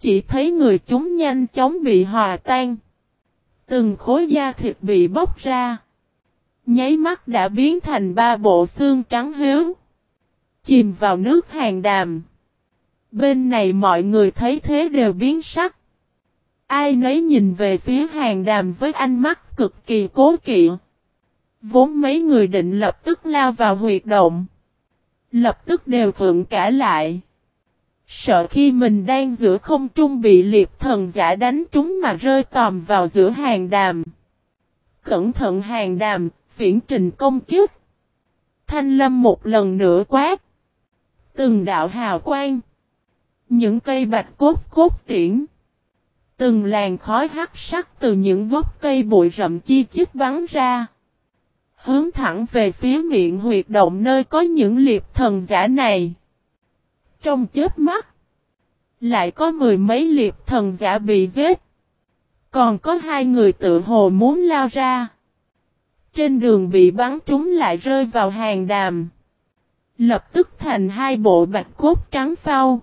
chỉ thấy người chúng nhanh chóng bị hòa tan. Từng khối da thịt bị bóc ra. Nháy mắt đã biến thành 3 bộ xương trắng hiếu. Chìm vào nước hàng đàm. Bên này mọi người thấy thế đều biến sắc. Ai nấy nhìn về phía hàng đàm với ánh mắt cực kỳ cố kỵ. Vốn mấy người định lập tức lao vào huyệt động. Lập tức đều khựng cả lại. Sợ khi mình đang giữa không trung bị liệp thần giả đánh trúng mà rơi tòm vào giữa hàng đàm. Cẩn thận hàng đàm, viễn trình công kích. Thanh Lâm một lần nữa quát. Từng đạo hào quang. Những cây bạch cốt tiễn. Từng làn khói hắc sắc từ những gốc cây bụi rậm chi chít bắn ra. Hướng thẳng về phía miệng huyệt động nơi có những liệp thần giả này. Trong chớp mắt. Lại có 10 mấy liệp thần giả bị giết. Còn có 2 người tự hồ muốn lao ra. Trên đường bị bắn trúng lại rơi vào hàng đàm. Lập tức thành 2 bộ bạch cốt trắng phau.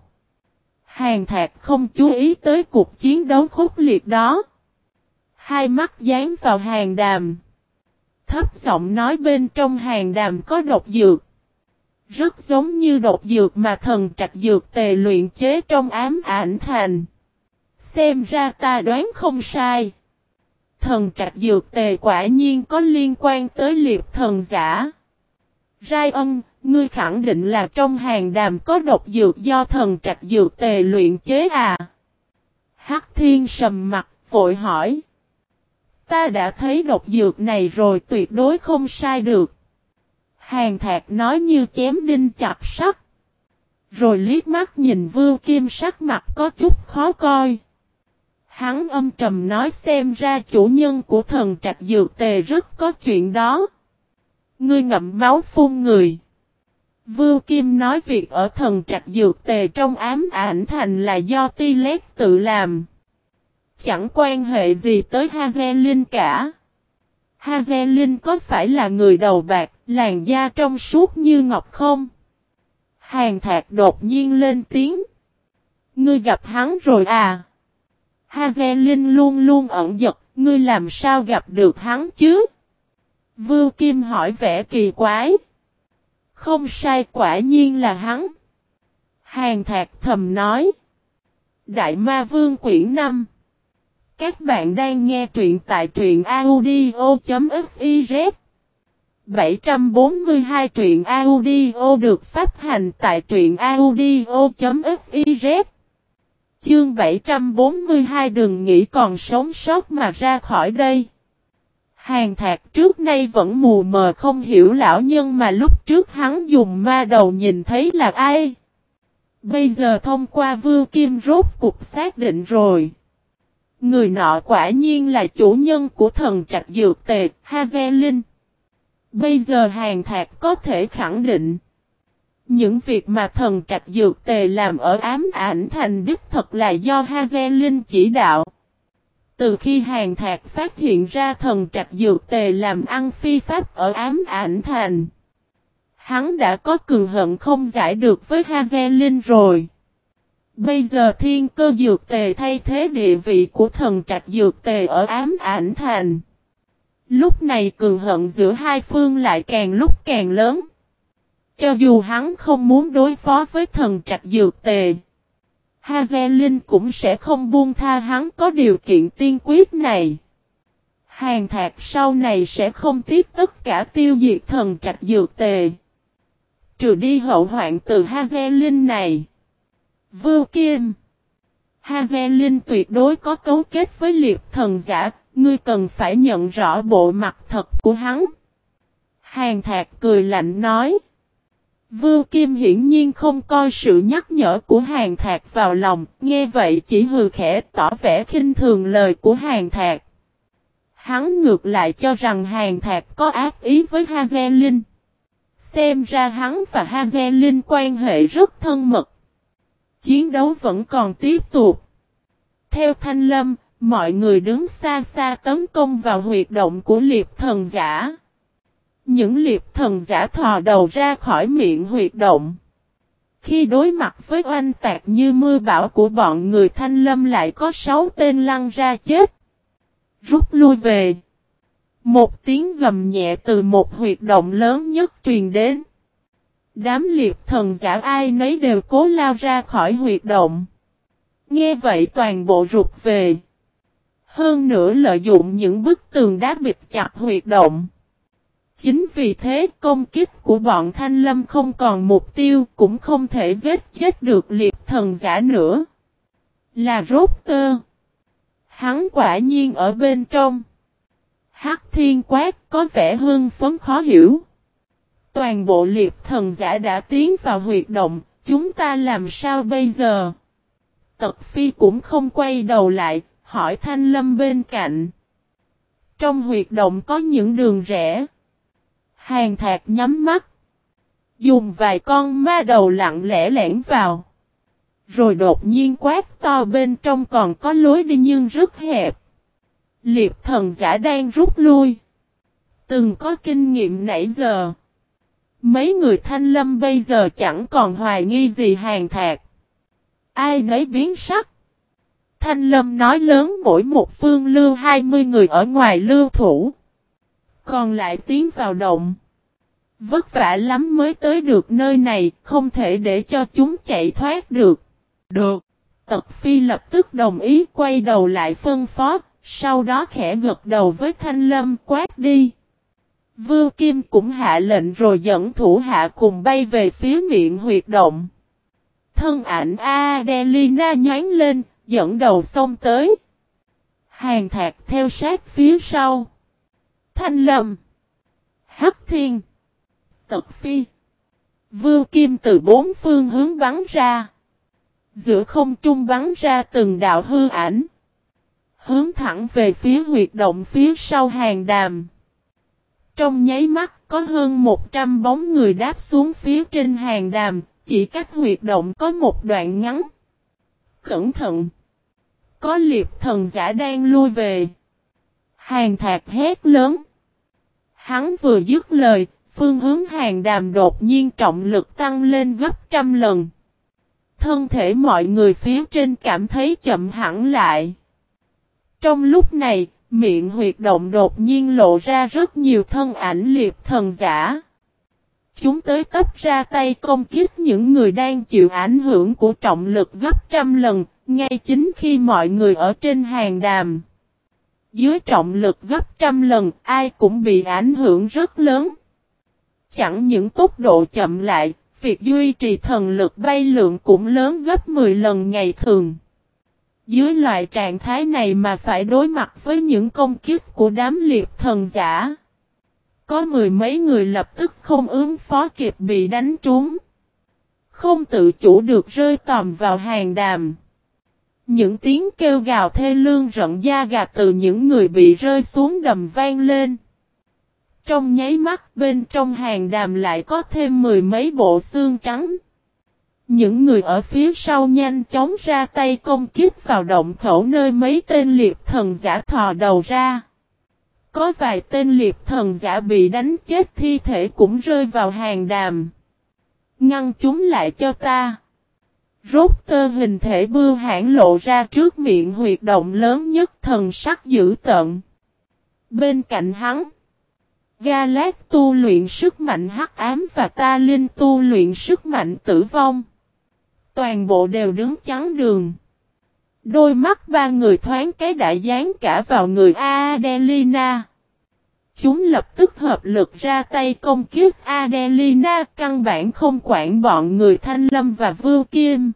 Hàn Thạc không chú ý tới cuộc chiến đấu khốc liệt đó. Hai mắt dán vào hàng đàm. Thấp giọng nói bên trong hàng đàm có độc dược. Rất giống như độc dược mà thần trạch dược tề luyện chế trong ám ảnh thành. Xem ra ta đoán không sai. Thần trạch dược tề quả nhiên có liên quan tới liệp thần giả. Rai Ân, ngươi khẳng định là trong hàng đàm có độc dược do thần trạch dược tề luyện chế à? Hắc Thiên sầm mặt, vội hỏi. Ta đã thấy độc dược này rồi, tuyệt đối không sai được. Hàn Thạc nói như chém đinh chặt sắt. Rồi liếc mắt nhìn Vưu Kim sắc mặt có chút khó coi. Hắn âm trầm nói xem ra chủ nhân của thần trạch dược tề rất có chuyện đó. Ngươi ngậm máu phun người. Vưu Kim nói việc ở thần trạch dược tề trong ám ảnh thành là do Ti Lét tự làm. Chẳng quan hệ gì tới Hazelin cả. Hazelin có phải là người đầu bạc, làn da trong suốt như ngọc không? Hàn Thạc đột nhiên lên tiếng. Ngươi gặp hắn rồi à? Hazelin luôn luôn ẩn giật, ngươi làm sao gặp được hắn chứ? Vưu Kim hỏi vẻ kỳ quái. Không sai, quả nhiên là hắn. Hàn Thạc thầm nói. Đại Ma Vương quyển 5. Các bạn đang nghe truyện tại truyện audio.fiz. 742 truyện audio được phát hành tại truyện audio.fiz. Chương 742 đừng nghĩ còn sống sót mà ra khỏi đây. Hàn Thạc trước nay vẫn mù mờ không hiểu lão nhân mà lúc trước hắn dùng ma đầu nhìn thấy là ai. Bây giờ thông qua Vưu Kim rốt cục xác định rồi. Người nọ quả nhiên là chủ nhân của thần trạch dược tề, Hazelin. Bây giờ Hàn Thạc có thể khẳng định. Những việc mà thần trạch dược tề làm ở ám ảnh thành đích thật là do Hazelin chỉ đạo. Từ khi Hàn Thạc phát hiện ra thần trạch dược tề làm ăn phi pháp ở ám ảnh thành. Hắn đã có cường hận không giải được với Hazelin rồi. Bây giờ thiên cơ dược tề thay thế địa vị của thần trạch dược tề ở ám ảnh thành. Lúc này cường hận giữa hai phương lại càng lúc càng lớn. Cho dù hắn không muốn đối phó với thần trạch dược tề, Hazelin cũng sẽ không buông tha hắn có điều kiện tiên quyết này. Hàn Thạc sau này sẽ không tiếc tất cả tiêu diệt thần trạch dược tề. Trừ đi hậu hoạn từ Hazelin này. Vưu Kim. Hazelin tuyệt đối có cấu kết với liệp thần giả, ngươi cần phải nhận rõ bộ mặt thật của hắn. Hàn Thạc cười lạnh nói. Vưu Kim hiển nhiên không coi sự nhắc nhở của Hàn Thạc vào lòng, nghe vậy chỉ hừ khẽ tỏ vẻ khinh thường lời của Hàn Thạc. Hắn ngược lại cho rằng Hàn Thạc có ác ý với Hazelin. Xem ra hắn và Hazelin quan hệ rất thân mật. Chiến đấu vẫn còn tiếp tục. Theo Thanh Lâm, mọi người đứng xa xa tấn công vào huyệt động của liệp thần giả. Những liệp thần giả thò đầu ra khỏi miệng huyệt động. Khi đối mặt với oanh tạc như mưa bão của bọn người Thanh Lâm lại có 6 tên lăn ra chết. Rút lui về. Một tiếng gầm nhẹ từ một huyệt động lớn nhất truyền đến. Đám liệp thần giả ai nấy đều cố lao ra khỏi huyệt động. Nghe vậy toàn bộ rụt về. Hơn nữa lợi dụng những bức tường đá bịt chặt huyệt động. Chính vì thế công kích của bọn Thanh Lâm không còn mục tiêu cũng không thể giết chết được liệp thần giả nữa. Là Rotter. Hắn quả nhiên ở bên trong. Hắc Thiên quát có vẻ hưng phấn khó hiểu. Toàn bộ liệp thần giả đã tiến vào huyệt động, chúng ta làm sao bây giờ? Tật Phi cũng không quay đầu lại, hỏi Thanh Lâm bên cạnh. Trong huyệt động có những đường rẽ. Hàn Thạc nhắm mắt. Dùng vài con ma đầu lặng lẽ lẻn vào. Rồi đột nhiên quát to bên trong còn có lối đi nhưng rất hẹp. Liệp thần giả đang rút lui. Từng có kinh nghiệm nãy giờ. Mấy người Thanh Lâm bây giờ chẳng còn hoài nghi gì Hàn Thạc. Ai nấy biến sắc. Thanh Lâm nói lớn mỗi một phương lưu 20 người ở ngoài lưu thủ. Còn lại tiến vào động. Vất vả lắm mới tới được nơi này, không thể để cho chúng chạy thoát được. Được. Tật Phi lập tức đồng ý quay đầu lại phân phó, sau đó khẽ gật đầu với Thanh Lâm quát đi. Vưu Kim cũng hạ lệnh rồi dẫn thủ hạ cùng bay về phía miệng huyệt động. Thân ảnh Adelina nhoáng lên, dẫn đầu xông tới. Hàn Thạc theo sát phía sau. Thanh Lâm, Hắc Thiên, Tật Phi, Vưu Kim từ bốn phương hướng bắn ra. Giữa không trung bắn ra từng đạo hư ảnh. Hướng thẳng về phía huyệt động phía sau Hàn Đàm. Trong nháy mắt có hơn 100 bóng người đáp xuống phía trên Hàn Đàm, chỉ cách huyệt động có một đoạn ngắn. Cẩn thận! Có liệp thần giả đang lui về. Hàn Thạc hét lớn. Hắn vừa dứt lời, phương hướng Hàn Đàm đột nhiên trọng lực tăng lên gấp trăm lần. Thân thể mọi người phía trên cảm thấy chậm hẳn lại. Trong lúc này, miệng huyệt động đột nhiên lộ ra rất nhiều thân ảnh liệp thần giả. Chúng tới tấp ra tay công kích những người đang chịu ảnh hưởng của trọng lực gấp trăm lần, ngay chính khi mọi người ở trên Hàn Đàm. Dưới trọng lực gấp trăm lần, ai cũng bị ảnh hưởng rất lớn. Chẳng những tốc độ chậm lại, việc duy trì thần lực bay lượn cũng lớn gấp 10 lần ngày thường. Dưới loại trạng thái này mà phải đối mặt với những công kích của đám liệp thần giả. Có mười mấy người lập tức không ứng phó kịp bị đánh trúng. Không tự chủ được rơi tòm vào Hàn Đàm. Những tiếng kêu gào thê lương rợn da gà từ những người bị rơi xuống đầm vang lên. Trong nháy mắt bên trong Hàn Đàm lại có thêm mười mấy bộ xương trắng. Những người ở phía sau nhanh chóng ra tay công kích vào động khẩu nơi mấy tên liệp thần giả thò đầu ra. Có vài tên liệp thần giả bị đánh chết thi thể cũng rơi vào Hàn Đàm. Ngăn chúng lại cho ta. Rốt tơ hình thể bưu hãn lộ ra trước miệng huyệt động lớn nhất thần sắc dữ tợn. Bên cạnh hắn, Galat tu luyện sức mạnh hắc ám và Ta Linh tu luyện sức mạnh tử vong. Toàn bộ đều đứng chắn đường. Đôi mắt ba người thoáng cái đã dán cả vào người Adelina. Chúng lập tức hợp lực ra tay công kích Adelina, căn bản không quản bọn người Thanh Lâm và Vưu Kim.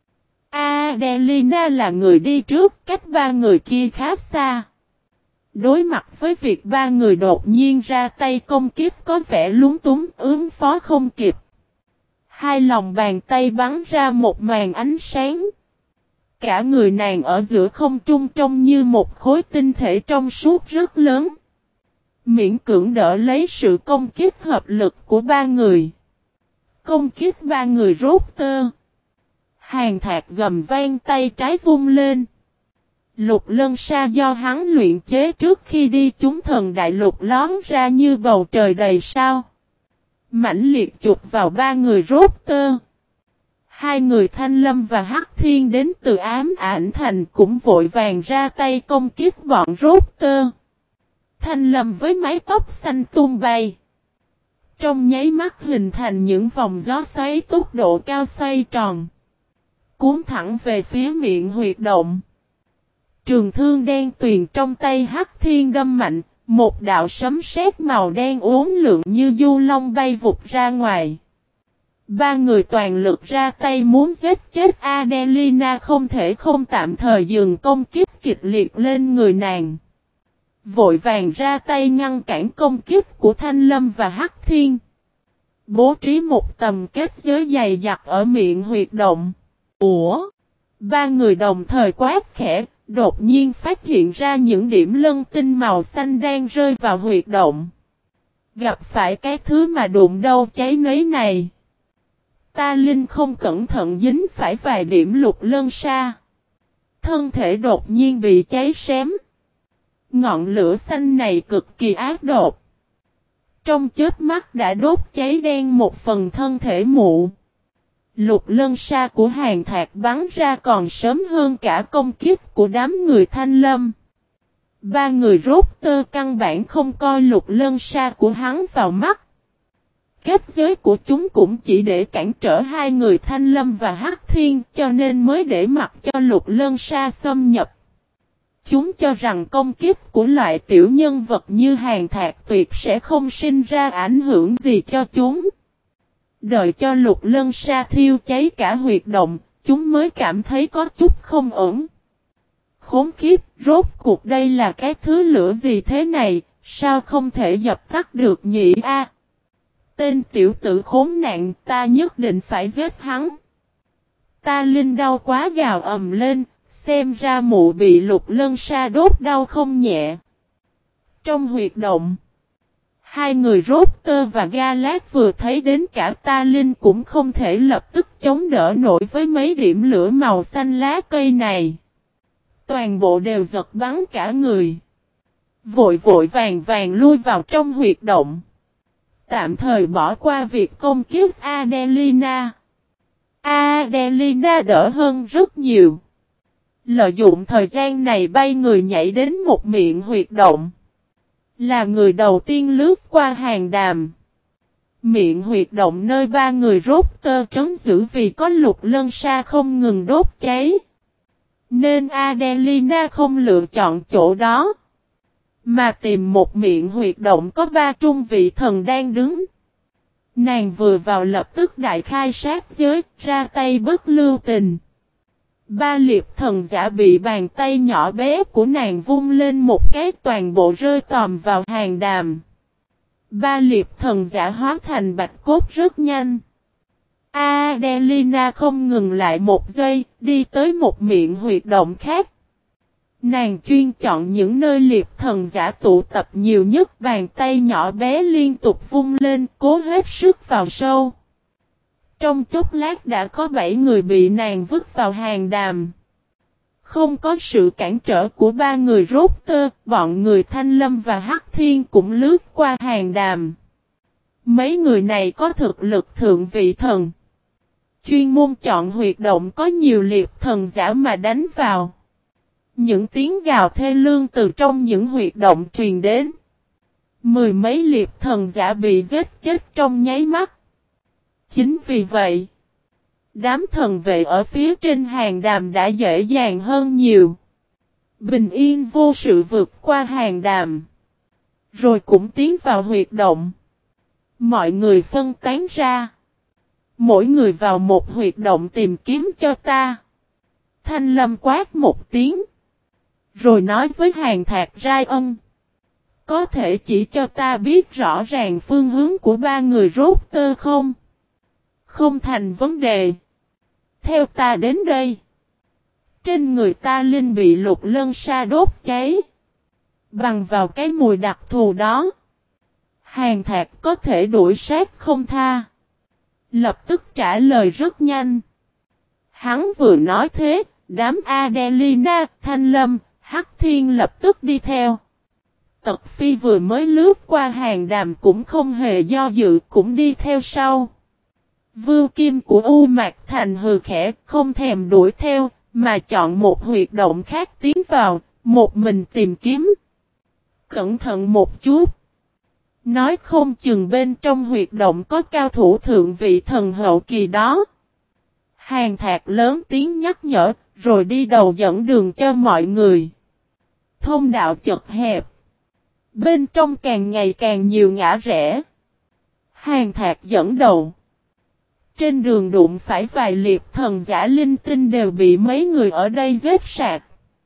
Adelina là người đi trước, cách ba người kia khá xa. Đối mặt với việc ba người đột nhiên ra tay công kích có vẻ lúng túng, ứng phó không kịp. Hai lòng bàn tay bắn ra một màn ánh sáng. Cả người nàng ở giữa không trung trông như một khối tinh thể trong suốt rất lớn. Miễn cưỡng đỡ lấy sự công kích hợp lực của ba người. Công kích ba người rốt tơ. Hàn Thạc gầm vang tay trái vung lên. Lục lân sa do hắn luyện chế trước khi đi chúng thần đại lục lón ra như bầu trời đầy sao. Mãnh liệt chụp vào ba người rốt tơ. Hai người Thanh Lâm và Hắc Thiên đến từ Ám Ảnh Thành cũng vội vàng ra tay công kích bọn rốt tơ. Thanh Lâm với mái tóc xanh tung bay. Trong nháy mắt hình thành những vòng gió xoáy tốc độ cao xoay tròn. Cuốn thẳng về phía miệng huyệt động. Trường thương đen tuyền trong tay Hắc Thiên đâm mạnh. Một đạo sấm sét màu đen uốn lượn như du long bay vụt ra ngoài. Ba người toàn lực ra tay muốn giết chết Adelina không thể không tạm thời dừng công kích kịch liệt lên người nàng. Vội vàng ra tay ngăn cản công kích của Thanh Lâm và Hắc Thiên. Bố trí một tầm kết giới dày dặn ở miệng huyệt động. Ủa? Ba người đồng thời quát khẽ, đột nhiên phát hiện ra những điểm lân tinh màu xanh đang rơi vào huyệt động. Gặp phải cái thứ mà đụng đâu cháy nấy này. Ta Linh không cẩn thận dính phải vài điểm lục lân sa. Thân thể đột nhiên bị cháy xém. Ngọn lửa xanh này cực kỳ ác độc. Trong chớp mắt đã đốt cháy đen một phần thân thể mụ. Lục lân sa của Hàn Thạc bắn ra còn sớm hơn cả công kích của đám người Thanh Lâm. Ba người rốt tơ căn bản không coi lục lân sa của hắn vào mắt. Kết giới của chúng cũng chỉ để cản trở hai người Thanh Lâm và Hắc Thiên cho nên mới để mặc cho lục lân sa xâm nhập. Chúng cho rằng công kích của loại tiểu nhân vật như Hàn Thạc tuyệt sẽ không sinh ra ảnh hưởng gì cho chúng. Đợi cho lục lân sa thiêu cháy cả huyệt động, chúng mới cảm thấy có chút không ổn. Khốn kiếp, rốt cuộc đây là cái thứ lửa gì thế này, sao không thể dập tắt được nhỉ a? Tên tiểu tử khốn nạn, ta nhất định phải giết hắn. Ta Linh đau quá gào ầm lên, xem ra mụ bị lục lân sa đốt đau không nhẹ. Trong huyệt động, hai người rốt tơ và Galat vừa thấy đến cả Ta Linh cũng không thể lập tức chống đỡ nổi với mấy điểm lửa màu xanh lá cây này. Toàn bộ đều giật bắn cả người. Vội vội vàng vàng lui vào trong huyệt động. Tạm thời bỏ qua việc công kích Adelina. Adelina đỡ hơn rất nhiều. Lợi dụng thời gian này bay người nhảy đến một miệng huyệt động. Là người đầu tiên lướt qua hàng đàm. Miệng huyệt động nơi ba người rốt tơ trấn giữ vì có lục lân sa không ngừng đốt cháy. Nên Adelina không lựa chọn chỗ đó. Mà tìm một miệng huyệt động có ba trung vị thần đang đứng. Nàng vừa vào lập tức đại khai sát giới, ra tay bất lưu tình. Ba liệp thần giả bị bàn tay nhỏ bé của nàng vung lên một cái toàn bộ rơi tòm vào hàng đàm. Ba liệp thần giả hóa thành bạch cốt rất nhanh. Adelina không ngừng lại một giây, đi tới một miệng huyệt động khác. Nàng chuyên chọn những nơi liệp thần giả tụ tập nhiều nhất, bàn tay nhỏ bé liên tục vung lên, cố hết sức vào sâu. Trong chốc lát đã có 7 người bị nàng vứt vào hàng đàm. Không có sự cản trở của ba người rốt tơ, bọn người Thanh Lâm và Hắc Thiên cũng lướt qua hàng đàm. Mấy người này có thực lực thượng vị thần. Chuyên môn chọn huyệt động có nhiều liệp thần giả mà đánh vào. Những tiếng gào thê lương từ trong những huyệt động truyền đến. Mười mấy liệp thần giả bị giết chết trong nháy mắt. Chính vì vậy, đám thần vệ ở phía trên hàng đàm đã dễ dàng hơn nhiều. Bình yên vô sự vượt qua hàng đàm. Rồi cũng tiến vào huyệt động. Mọi người phân tán ra. Mỗi người vào một huyệt động tìm kiếm cho ta. Thanh Lâm quát một tiếng. Rồi nói với Hàn Thạc Rai Ân. Có thể chỉ cho ta biết rõ ràng phương hướng của ba người rốt tơ không? Không thành vấn đề. Theo ta đến đây. Trên người Ta Linh bị lục lân sa đốt cháy. Bằng vào cái mùi đặc thù đó. Hàn Thạc có thể đuổi sát không tha. Lập tức trả lời rất nhanh. Hắn vừa nói thế, đám Adelina, Thanh Lâm, Hắc Thiên lập tức đi theo. Tật Phi vừa mới lướt qua hàng đàm cũng không hề do dự cũng đi theo sau. Vưu Kim của U Mạc Thành hừ khẽ không thèm đuổi theo, mà chọn một huyệt động khác tiến vào, một mình tìm kiếm. Cẩn thận một chút. Nói không chừng bên trong huyệt động có cao thủ thượng vị thần hậu kỳ đó. Hàn Thạc lớn tiếng nhắc nhở, rồi đi đầu dẫn đường cho mọi người. Thông đạo chật hẹp. Bên trong càng ngày càng nhiều ngã rẽ. Hàn Thạc dẫn đầu. Trên đường đụng phải vài liệp thần giả linh tinh đều bị mấy người ở đây giết sạch.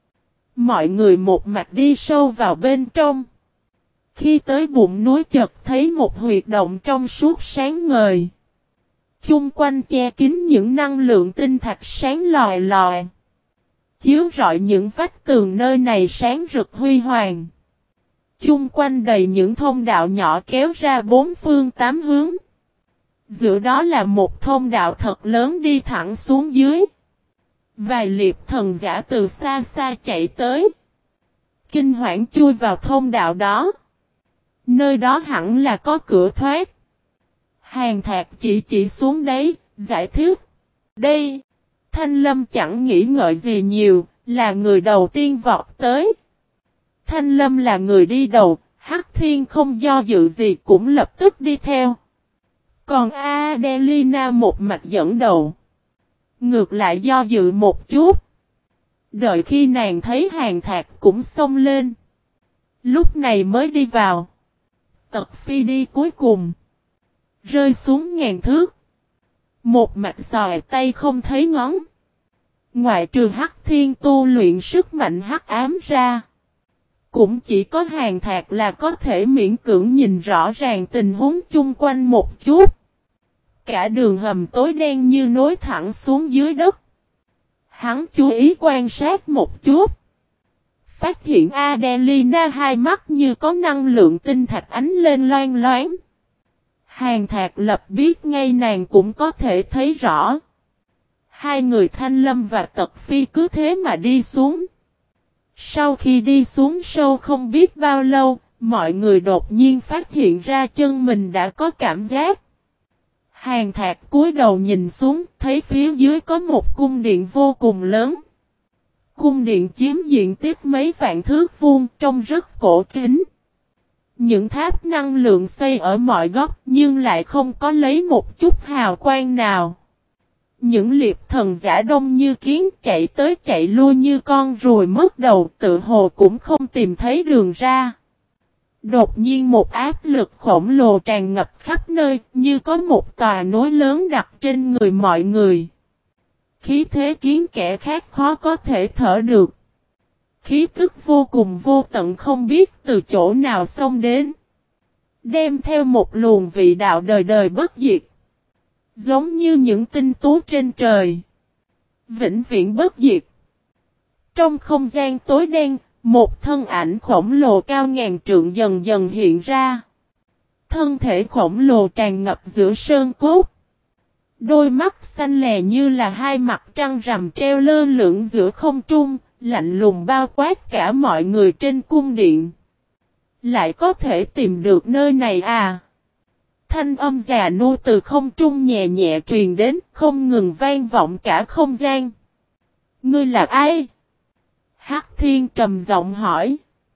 Mọi người một mạch đi sâu vào bên trong. Khi tới bụng núi chợt thấy một huyệt động trong suốt sáng ngời. Chung quanh che kín những năng lượng tinh thạch sáng lòi lòi. Chiếu rọi những vách tường nơi này sáng rực huy hoàng. Chung quanh đầy những thông đạo nhỏ kéo ra bốn phương tám hướng. Giữa đó là một thông đạo thật lớn đi thẳng xuống dưới. Vài liệp thần giả từ xa xa chạy tới. Kinh hoảng chui vào thông đạo đó. Nơi đó hẳn là có cửa thoát. Hàn Thạc chỉ xuống đấy, giải thích. Đây, Thanh Lâm chẳng nghĩ ngợi gì nhiều, là người đầu tiên vọt tới. Thanh Lâm là người đi đầu, Hắc Thiên không do dự gì cũng lập tức đi theo. Còn Adelina một mạch dẫn đầu. Ngược lại do dự một chút. Đợi khi nàng thấy Hàn Thạc cũng xông lên. Lúc này mới đi vào. Tật Phi đi cuối cùng. Rơi xuống ngàn thước. Một mạch xòe tay không thấy ngón. Ngoại trừ Hắc Thiên tu luyện sức mạnh hắc ám ra. Cũng chỉ có Hàn Thạc là có thể miễn cưỡng nhìn rõ ràng tình huống chung quanh một chút. Cả đường hầm tối đen như nối thẳng xuống dưới đất. Hắn chú ý quan sát một chút. Phát hiện Adelina hai mắt như có năng lượng tinh thạch ánh lên loang loáng. Hàn Thạc lập biết ngay nàng cũng có thể thấy rõ. Hai người Thanh Lâm và Tật Phi cứ thế mà đi xuống. Sau khi đi xuống sâu không biết bao lâu, mọi người đột nhiên phát hiện ra chân mình đã có cảm giác. Hàn Thạc cúi đầu nhìn xuống, thấy phía dưới có một cung điện vô cùng lớn. Cung điện chiếm diện tích mấy vạn thước vuông, trông rất cổ kính. Những tháp năng lượng xây ở mọi góc nhưng lại không có lấy một chút hào quang nào. Những liệp thần giả đông như kiến chạy tới chạy lui như con ruồi mất đầu, tự hồ cũng không tìm thấy đường ra. Đột nhiên một áp lực khổng lồ tràn ngập khắp nơi, như có một tòa núi lớn đặt trên người mọi người. Khí thế khiến kẻ khác khó có thể thở được. Khí tức vô cùng vô tận không biết từ chỗ nào xông đến. Đem theo một luồng vị đạo đời đời bất diệt. Giống như những tinh tú trên trời. Vĩnh viễn bất diệt. Trong không gian tối đen, một thân ảnh khổng lồ cao ngàn trượng dần dần hiện ra. Thân thể khổng lồ tràn ngập giữa sơn cốt. Đôi mắt xanh lè như là hai mặt trăng rằm treo lơ lửng giữa không trung, lạnh lùng bao quát cả mọi người trên cung điện. Lại có thể tìm được nơi này à? Thanh âm già nua từ không trung nhẹ nhẹ truyền đến, không ngừng vang vọng cả không gian. Ngươi là ai? Hắc Thiên trầm giọng hỏi.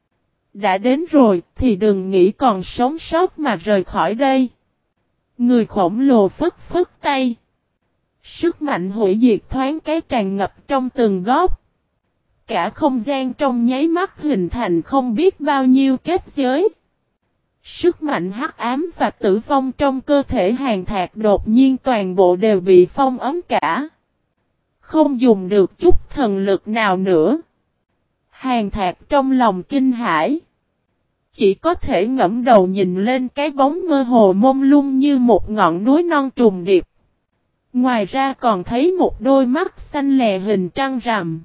Đã đến rồi, thì đừng nghĩ còn sống sót mà rời khỏi đây. Người khổng lồ phất phất tay. Sức mạnh hủy diệt thoáng cái tràn ngập trong từng góc. Cả không gian trong nháy mắt hình thành không biết bao nhiêu kết giới. Sức mạnh hắc ám và tử vong trong cơ thể Hàn Thạc đột nhiên toàn bộ đều bị phong ấn cả. Không dùng được chút thần lực nào nữa. Hàn Thạc trong lòng kinh hãi. Chỉ có thể ngẫm đầu nhìn lên cái bóng mơ hồ mông lung như một ngọn núi non trùng điệp. Ngoài ra còn thấy một đôi mắt xanh lè hình trăng rằm.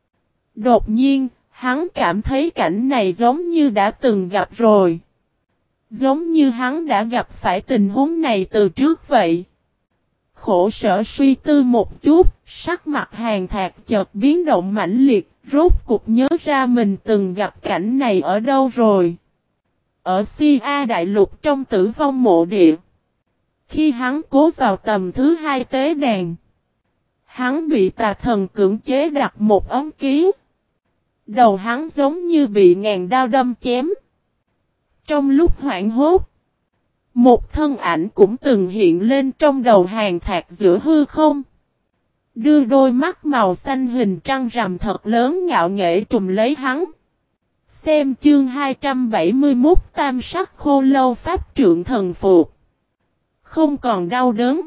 Đột nhiên, hắn cảm thấy cảnh này giống như đã từng gặp rồi. Giống như hắn đã gặp phải tình huống này từ trước vậy. Khổ sở suy tư một chút, sắc mặt Hàn Thạc chợt biến động mãnh liệt, rốt cục nhớ ra mình từng gặp cảnh này ở đâu rồi. Ở Si A Đại Lục trong Tử Vong Mộ Địa. Khi hắn cố vào tầm thứ hai tế đàn, hắn bị tà thần cưỡng chế đặt một ấn ký. Đầu hắn giống như bị ngàn đao đâm chém. Trong lúc hoảng hốt, một thân ảnh cũng từng hiện lên trong đầu Hàn Thạc giữa hư không. Đưa đôi mắt màu xanh hình trăng rằm thật lớn ngạo nghễ trùm lấy hắn. Xem chương 271 Tam sắc khô lâu pháp trượng thần phục. Không còn đau đớn,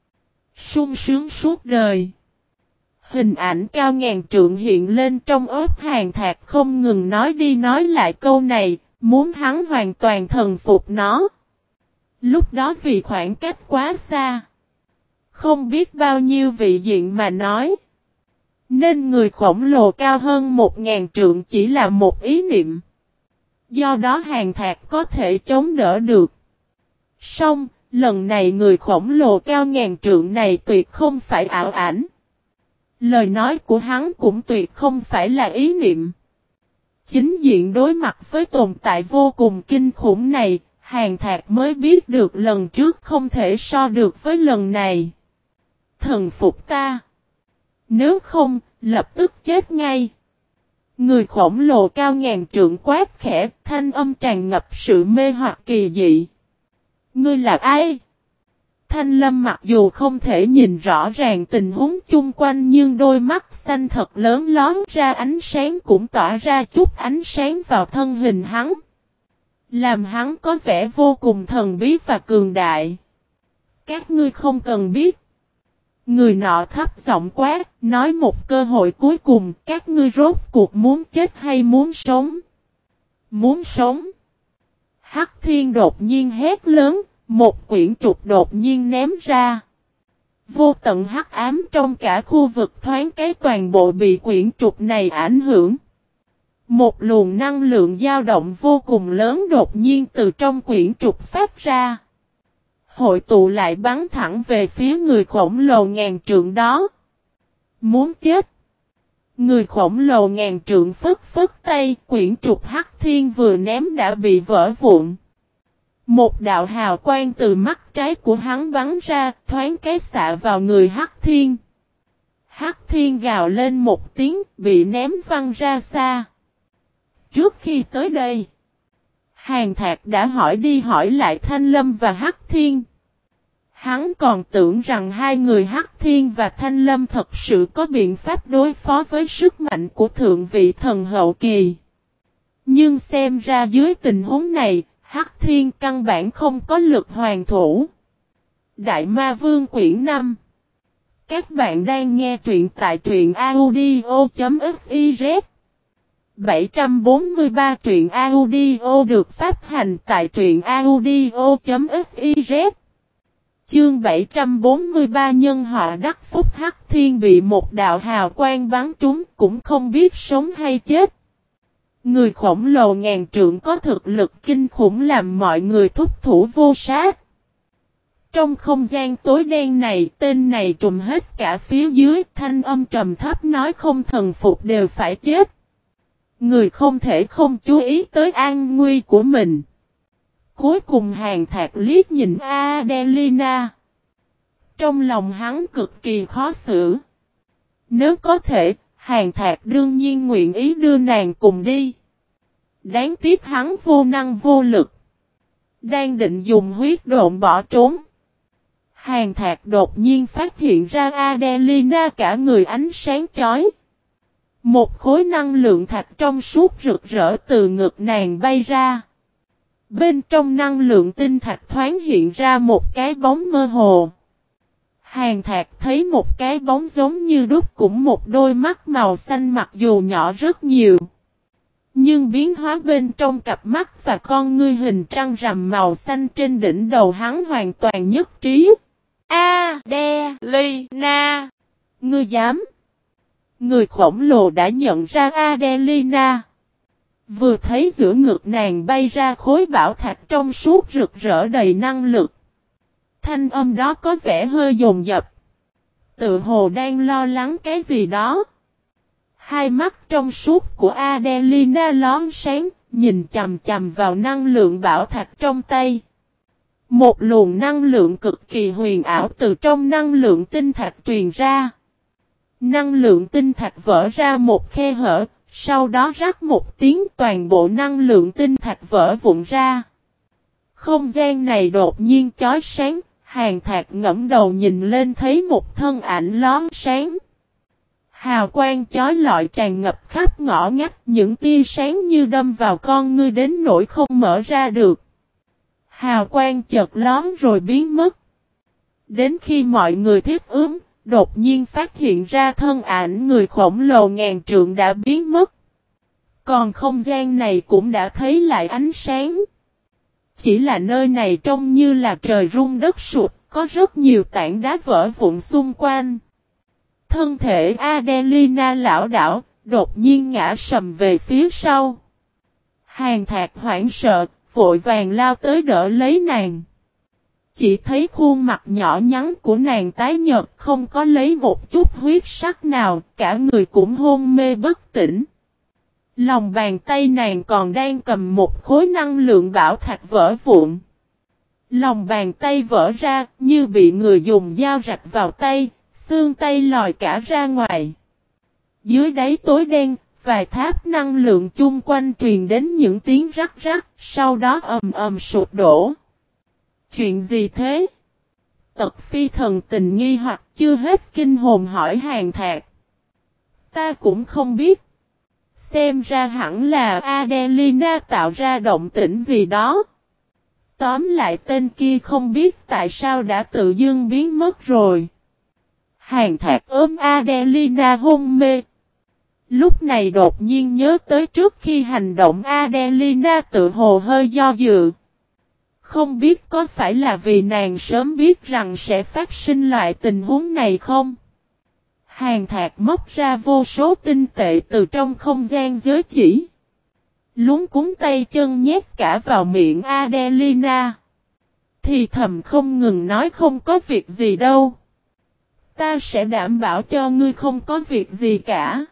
sung sướng suốt đời. Hình ảnh cao ngàn trượng hiện lên trong óc Hàn Thạc không ngừng nói đi nói lại câu này, muốn hắn hoàn toàn thần phục nó. Lúc đó vì khoảng cách quá xa, không biết bao nhiêu vị diện mà nói, nên người khổng lồ cao hơn 1000 trượng chỉ là một ý niệm. Do đó Hàn Thạc có thể chống đỡ được. Song, lần này người khổng lồ cao ngàn trượng này tuyệt không phải ảo ảnh. Lời nói của hắn cũng tuyệt không phải là ý niệm. Chính diện đối mặt với tồn tại vô cùng kinh khủng này, Hàn Thạc mới biết được lần trước không thể so được với lần này. Thần phục ta. Nếu không, lập tức chết ngay. Người khổng lồ cao ngàn trượng quát khẽ, thanh âm tràn ngập sự mê hoặc kỳ dị. Ngươi là ai? Thanh Lâm mặc dù không thể nhìn rõ ràng tình huống chung quanh nhưng đôi mắt xanh thật lớn lón ra ánh sáng cũng tỏa ra chút ánh sáng vào thân hình hắn. Làm hắn có vẻ vô cùng thần bí và cường đại. Các ngươi không cần biết. Người nọ thấp giọng quát, nói một cơ hội cuối cùng, các ngươi rốt cuộc muốn chết hay muốn sống? Muốn sống. Hắc Thiên đột nhiên hét lớn, một quyển trục đột nhiên ném ra. Vô tận hắc ám trong cả khu vực thoáng cái toàn bộ bị quyển trục này ảnh hưởng. Một luồng năng lượng dao động vô cùng lớn đột nhiên từ trong quyển trục phát ra. Hội tụ lại bắn thẳng về phía người khổng lồ ngàn trượng đó. Muốn chết. Người khổng lồ ngàn trượng phất phất tay, quyển trục hắc thiên vừa ném đã bị vỡ vụn. Một đạo hào quang từ mắt trái của hắn bắn ra, thoáng cái xạ vào người hắc thiên. Hắc thiên gào lên một tiếng, bị ném văng ra xa. Trước khi tới đây, Hàn Thạc đã hỏi đi hỏi lại Thanh Lâm và Hắc Thiên. Hắn còn tưởng rằng hai người Hắc Thiên và Thanh Lâm thật sự có biện pháp đối phó với sức mạnh của thượng vị thần hậu kỳ. Nhưng xem ra dưới tình huống này, Hắc Thiên căn bản không có lực hoàn thủ. Đại Ma Vương quyển 5. Các bạn đang nghe truyện tại truyện audio.fiz. 743 truyện audio được phát hành tại truyện audio.fiz. Chương 743 nhân họa đắc phúc. Hắc Thiên bị một đạo hào quang bắn trúng cũng không biết sống hay chết. Người khổng lồ ngàn trượng có thực lực kinh khủng làm mọi người thúc thủ vô sát. Trong không gian tối đen này, tên này trùm hết cả phía dưới, thanh âm trầm thấp nói không thần phục đều phải chết. Người không thể không chú ý tới an nguy của mình. Cuối cùng Hàn Thạc liếc nhìn Adelina. Trong lòng hắn cực kỳ khó xử. Nếu có thể, Hàn Thạc đương nhiên nguyện ý đưa nàng cùng đi. Đáng tiếc hắn vô năng vô lực. Đang định dùng huyết độn bỏ trốn. Hàn Thạc đột nhiên phát hiện ra Adelina cả người ánh sáng chói. Một khối năng lượng thạch trong suốt rực rỡ từ ngực nàng bay ra. Bên trong năng lượng tinh thạch thoáng hiện ra một cái bóng mơ hồ. Hàn Thạc thấy một cái bóng giống như đúc cũng một đôi mắt màu xanh mặc dù nhỏ rất nhiều. Nhưng biến hóa bên trong cặp mắt và con ngươi hình trăng rằm màu xanh trên đỉnh đầu hắn hoàn toàn nhất trí. Adelina! Ngươi dám! Người khổng lồ đã nhận ra Adelina. Vừa thấy giữa ngực nàng bay ra khối bảo thạch trong suốt rực rỡ đầy năng lực. Thanh âm đó có vẻ hơi dồn dập. Tự hồ đang lo lắng cái gì đó. Hai mắt trong suốt của Adelina lón sáng, nhìn chằm chằm vào năng lượng bảo thạch trong tay. Một luồng năng lượng cực kỳ huyền ảo từ trong năng lượng tinh thạch truyền ra. Năng lượng tinh thạch vỡ ra một khe hở, sau đó rắc một tiếng toàn bộ năng lượng tinh thạch vỡ vụn ra. Không gian này đột nhiên chói sáng, Hàn Thạc ngẫm đầu nhìn lên thấy một thân ảnh lóe sáng. Hào quang chói lọi tràn ngập khắp ngõ ngách, những tia sáng như đâm vào con ngươi đến nỗi không mở ra được. Hào quang chợt lóe rồi biến mất. Đến khi mọi người thích ứng, đột nhiên phát hiện ra thân ảnh người khổng lồ ngàn trượng đã biến mất. Còn không gian này cũng đã thấy lại ánh sáng. Chỉ là nơi này trông như là trời rung đất sụp, có rất nhiều tảng đá vỡ vụn xung quanh. Thân thể Adelina lảo đảo, đột nhiên ngã sầm về phía sau. Hàn Thạc hoảng sợ, vội vàng lao tới đỡ lấy nàng. Chỉ thấy khuôn mặt nhỏ nhắn của nàng tái nhợt, không có lấy một chút huyết sắc nào, cả người cũng hôn mê bất tỉnh. Lòng bàn tay nàng còn đang cầm một khối năng lượng bảo thạch vỡ vụn. Lòng bàn tay vỡ ra, như bị người dùng dao rạch vào tay, xương tay lòi cả ra ngoài. Dưới đáy tối đen, vài tháp năng lượng chung quanh truyền đến những tiếng rắc rắc, sau đó ầm ầm sụp đổ. Chuyện gì thế? Tật Phi thần tình nghi hoặc chưa hết kinh hồn hỏi Hàn Thạc. Ta cũng không biết. Xem ra hẳn là Adelina tạo ra động tĩnh gì đó. Tóm lại tên kia không biết tại sao đã tự dưng biến mất rồi. Hàn Thạc ôm Adelina hôn mê. Lúc này đột nhiên nhớ tới trước khi hành động Adelina tự hồ hơi do dự. Không biết có phải là vì nàng sớm biết rằng sẽ phát sinh loại tình huống này không? Hàn Thạc móc ra vô số tinh tệ từ trong không gian giới chỉ. Luống cuống tay chân nhét cả vào miệng Adelina. Thì thầm không ngừng nói không có việc gì đâu. Ta sẽ đảm bảo cho ngươi không có việc gì cả.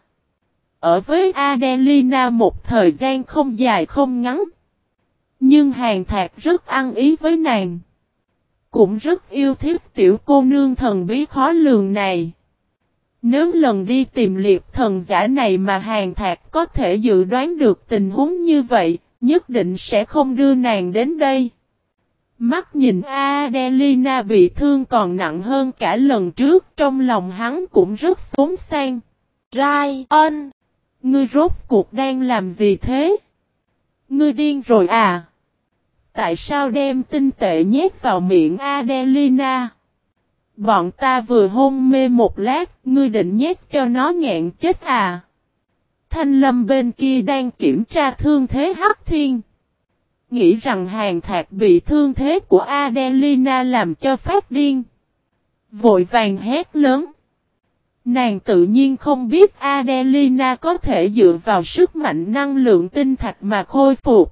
Ở với Adelina một thời gian không dài không ngắn. Nhưng Hàn Thạc rất ăn ý với nàng. Cũng rất yêu thích tiểu cô nương thần bí khó lường này. Nếu lần đi tìm liệp thần giả này mà Hàn Thạc có thể dự đoán được tình huống như vậy, nhất định sẽ không đưa nàng đến đây. Mắt nhìn Adelina bị thương còn nặng hơn cả lần trước, trong lòng hắn cũng rất xốn sang. Ryan, ngươi rốt cuộc đang làm gì thế? Ngươi điên rồi à? Tại sao đem tinh tệ nhét vào miệng Adelina? Bọn ta vừa hôn mê một lát, ngươi định nhét cho nó nghẹn chết à? Thanh Lâm bên kia đang kiểm tra thương thế Hắc Thiên. Nghĩ rằng Hàn Thạc bị thương thế của Adelina làm cho phát điên. Vội vàng hét lớn. Nàng tự nhiên không biết Adelina có thể dựa vào sức mạnh năng lượng tinh thạch mà khôi phục.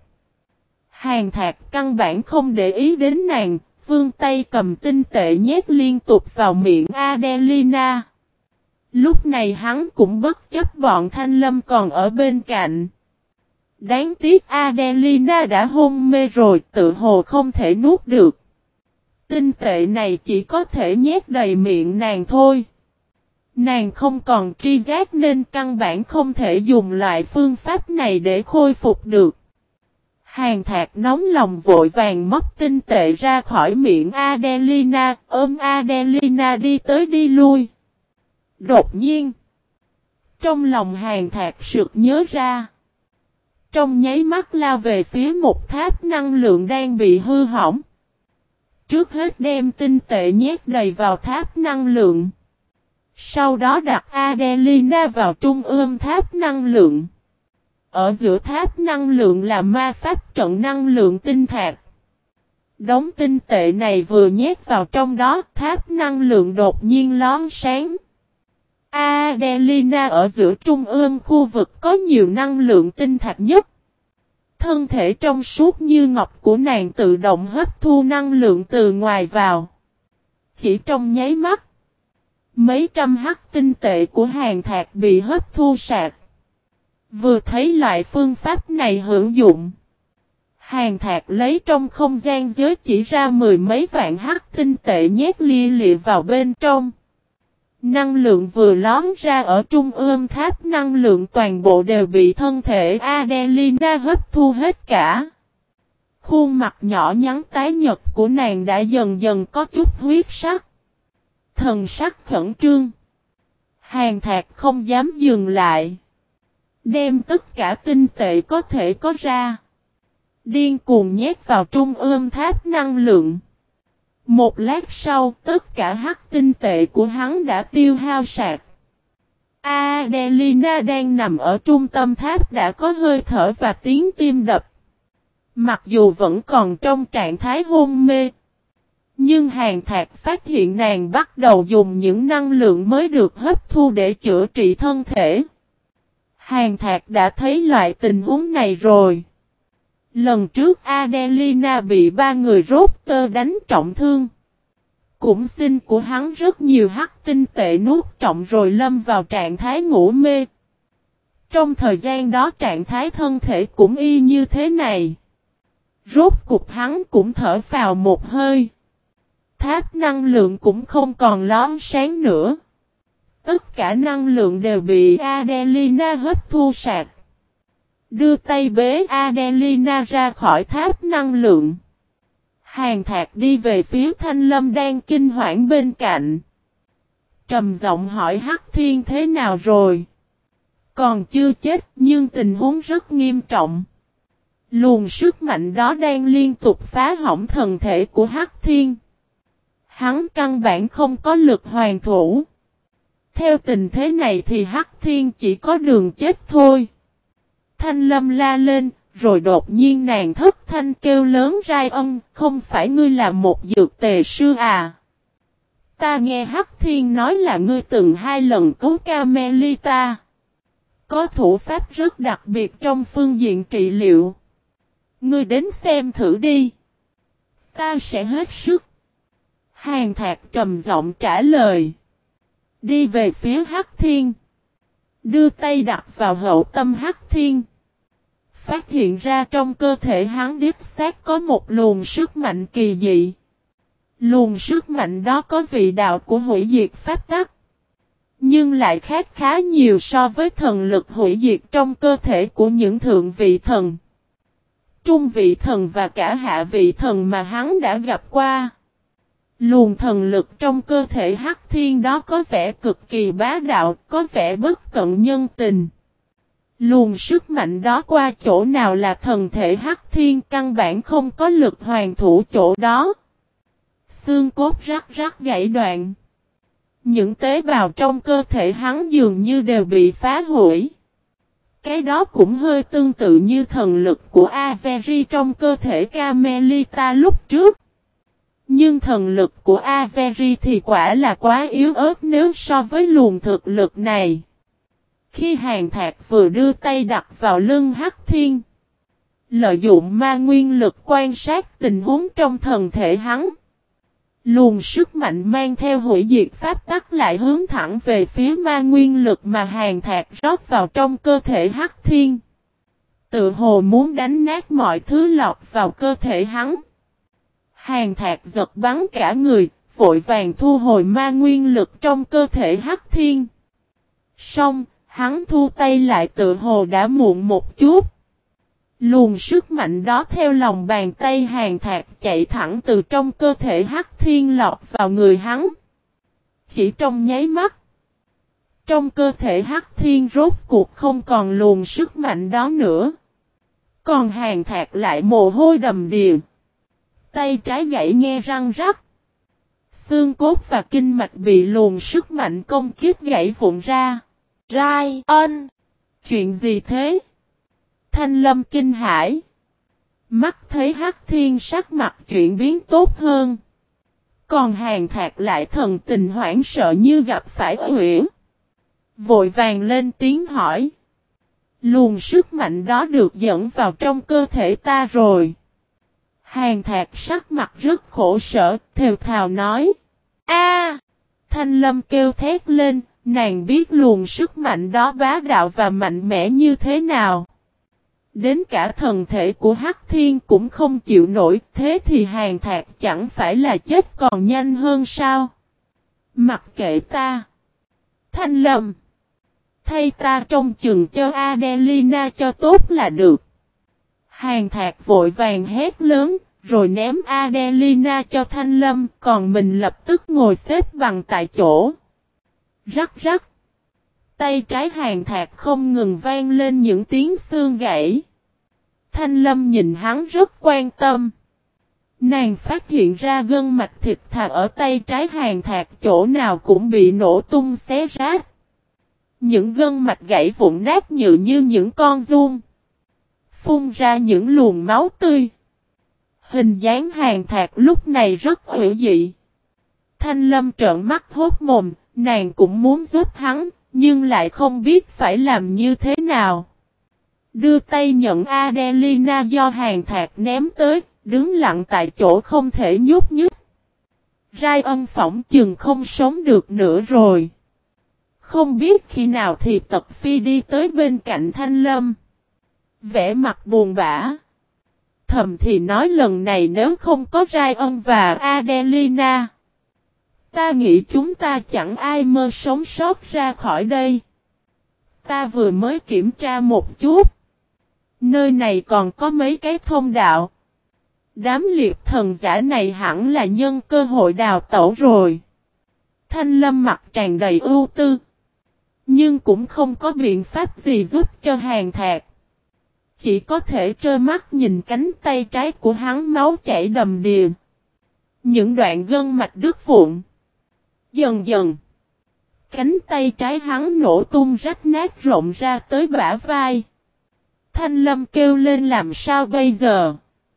Hàn Thạc căn bản không để ý đến nàng, vươn tay cầm tinh tệ nhét liên tục vào miệng Adelina. Lúc này hắn cũng bất chấp bọn Thanh Lâm còn ở bên cạnh. Đáng tiếc Adelina đã hôn mê rồi, tự hồ không thể nuốt được. Tinh tệ này chỉ có thể nhét đầy miệng nàng thôi. Nàng không còn tri giác nên căn bản không thể dùng loại phương pháp này để khôi phục được. Hàn Thạc nóng lòng vội vàng móc tinh tệ ra khỏi miệng Adelina, ôm Adelina đi tới đi lui. Đột nhiên, trong lòng Hàn Thạc sực nhớ ra. Trong nháy mắt lao về phía một tháp năng lượng đang bị hư hỏng. Trước hết đem tinh tệ nhét đầy vào tháp năng lượng. Sau đó đặt Adelina vào trung ương tháp năng lượng. Ở giữa tháp năng lượng là ma pháp trận năng lượng tinh thạch. Đống tinh tệ này vừa nhét vào trong đó, tháp năng lượng đột nhiên lóe sáng. Adelina ở giữa trung ương khu vực có nhiều năng lượng tinh thạch nhất. Thân thể trong suốt như ngọc của nàng tự động hấp thu năng lượng từ ngoài vào. Chỉ trong nháy mắt, mấy trăm hắc tinh tệ của Hàn Thạc bị hấp thu sạch. Vừa thấy loại phương pháp này hữu dụng, Hàn Thạc lấy trong không gian giới chỉ ra mười mấy vạn hắc tinh tệ nhét lia lịa vào bên trong. Năng lượng vừa lón ra ở trung ương tháp năng lượng toàn bộ đều bị thân thể Adelina hấp thu hết cả. Khuôn mặt nhỏ nhắn tái nhợt của nàng đã dần dần có chút huyết sắc. Thần sắc khẩn trương. Hàn Thạc không dám dừng lại. Đem tất cả tinh tệ có thể có ra. Điên cuồng nhét vào trung ương tháp năng lượng. Một lát sau, tất cả hắc tinh tệ của hắn đã tiêu hao sạch. Adelina đang nằm ở trung tâm tháp đã có hơi thở và tiếng tim đập. Mặc dù vẫn còn trong trạng thái hôn mê. Nhưng Hàn Thạc phát hiện nàng bắt đầu dùng những năng lượng mới được hấp thu để chữa trị thân thể. Hàn Thạc đã thấy loại tình huống này rồi. Lần trước Adelina bị ba người Rotter đánh trọng thương. Cũng xin của hắn rất nhiều hắc tinh tệ nuốt trọng rồi lâm vào trạng thái ngủ mê. Trong thời gian đó trạng thái thân thể cũng y như thế này. Rốt cục hắn cũng thở phào một hơi. Tháp năng lượng cũng không còn lóe sáng nữa. Tất cả năng lượng đều bị Adelina hấp thu sạch. Đưa tay bế Adelina ra khỏi tháp năng lượng. Hàn Thạc đi về phía Thanh Lâm đang kinh hoảng bên cạnh. Trầm giọng hỏi Hắc Thiên thế nào rồi? Còn chưa chết nhưng tình huống rất nghiêm trọng. Luồng sức mạnh đó đang liên tục phá hỏng thần thể của Hắc Thiên. Hắn căn bản không có lực hoàn thủ. Theo tình thế này thì Hắc Thiên chỉ có đường chết thôi. Thanh Lâm la lên, rồi đột nhiên nàng thất thanh kêu lớn rai ân, không phải ngươi là một dược tề sư à? Ta nghe Hắc Thiên nói là ngươi từng 2 lần cứu Carmelita. Có thủ pháp rất đặc biệt trong phương diện trị liệu. Ngươi đến xem thử đi. Ta sẽ hết sức. Hàn Thạc trầm giọng trả lời. Đi về phía Hắc Thiên. Đưa tay đặt vào hậu tâm Hắc Thiên. Phát hiện ra trong cơ thể hắn đích xác có một luồng sức mạnh kỳ dị. Luồng sức mạnh đó có vị đạo của hủy diệt pháp tắc. Nhưng lại khác khá nhiều so với thần lực hủy diệt trong cơ thể của những thượng vị thần. Trung vị thần và cả hạ vị thần mà hắn đã gặp qua. Luồng thần lực trong cơ thể Hắc Thiên đó có vẻ cực kỳ bá đạo, có vẻ bất cận nhân tình. Luồng sức mạnh đó qua chỗ nào là thần thể Hắc Thiên căn bản không có lực hoàn thủ chỗ đó. Xương cốt rắc rắc gãy đoạn. Những tế bào trong cơ thể hắn dường như đều bị phá hủy. Cái đó cũng hơi tương tự như thần lực của Avery trong cơ thể Carmelita lúc trước. Nhưng thần lực của Avery thì quả là quá yếu ớt nếu so với luồng thực lực này. Khi Hàn Thạc vừa đưa tay đặt vào lưng Hắc Thiên, lợi dụng ma nguyên lực quan sát tình huống trong thần thể hắn. Luồng sức mạnh mang theo hủy diệt pháp tắc lại hướng thẳng về phía ma nguyên lực mà Hàn Thạc rót vào trong cơ thể Hắc Thiên. Tự hồ muốn đánh nát mọi thứ lọt vào cơ thể hắn. Hàn Thạc giật bắn cả người, vội vàng thu hồi ma nguyên lực trong cơ thể Hắc Thiên. Xong, hắn thu tay lại tự hồ đã muộn một chút. Luồng sức mạnh đó theo lòng bàn tay Hàn Thạc chạy thẳng từ trong cơ thể Hắc Thiên lọt vào người hắn. Chỉ trong nháy mắt, trong cơ thể Hắc Thiên rốt cuộc không còn luồng sức mạnh đó nữa. Còn Hàn Thạc lại mồ hôi đầm đìa. Tay trái gãy nghe răng rắc. Xương cốt và kinh mạch bị luồng sức mạnh công kích gãy vụn ra. Rai ân! Chuyện gì thế? Thanh Lâm kinh hãi. Mắt thấy Hắc Thiên sắc mặt chuyển biến tốt hơn. Còn Hàn Thạc lại thần tình hoảng sợ như gặp phải uyển. Vội vàng lên tiếng hỏi. Luồng sức mạnh đó được dẫn vào trong cơ thể ta rồi. Hàn Thạc sắc mặt rất khổ sở, thều thào nói. A! Thanh Lâm kêu thét lên, nàng biết luồng sức mạnh đó bá đạo và mạnh mẽ như thế nào. Đến cả thần thể của Hắc Thiên cũng không chịu nổi, thế thì Hàn Thạc chẳng phải là chết còn nhanh hơn sao? Mặc kệ ta. Thanh Lâm. Thay ta trông chừng cho Adelina cho tốt là được. Hàn Thạc vội vàng hét lớn, rồi ném Adelina cho Thanh Lâm, còn mình lập tức ngồi xếp bằng tại chỗ. Rắc rắc. Tay trái Hàn Thạc không ngừng vang lên những tiếng xương gãy. Thanh Lâm nhìn hắn rất quan tâm. Nàng phát hiện ra gân mạch thịt thà ở tay trái Hàn Thạc chỗ nào cũng bị nổ tung xé rách. Những gân mạch gãy vụn nát như những con giun. Phun ra những luồng máu tươi. Hình dáng Hàn Thạc lúc này rất hữu dị. Thanh Lâm trợn mắt hốt mồm, nàng cũng muốn giúp hắn, nhưng lại không biết phải làm như thế nào. Đưa tay nhận Adelina do Hàn Thạc ném tới, đứng lặng tại chỗ không thể nhúc nhích. Rai Ân phỏng chừng không sống được nữa rồi. Không biết khi nào thì Tật Phi đi tới bên cạnh Thanh Lâm. Vẻ mặt buồn bã. Thầm thì nói lần này nếu không có Rai Ân và Adelina, ta nghĩ chúng ta chẳng ai mơ sống sót ra khỏi đây. Ta vừa mới kiểm tra một chút. Nơi này còn có mấy cái thông đạo. Đám liệp thần giả này hẳn là nhân cơ hội đào tẩu rồi. Thanh Lâm mặt tràn đầy ưu tư. Nhưng cũng không có biện pháp gì giúp cho Hàn Thạc. Chỉ có thể trơ mắt nhìn cánh tay trái của hắn máu chảy đầm đìa. Những đoạn gân mạch đứt vụn. Dần dần. Cánh tay trái hắn nổ tung rách nát rộng ra tới bả vai. Thanh Lâm kêu lên làm sao bây giờ?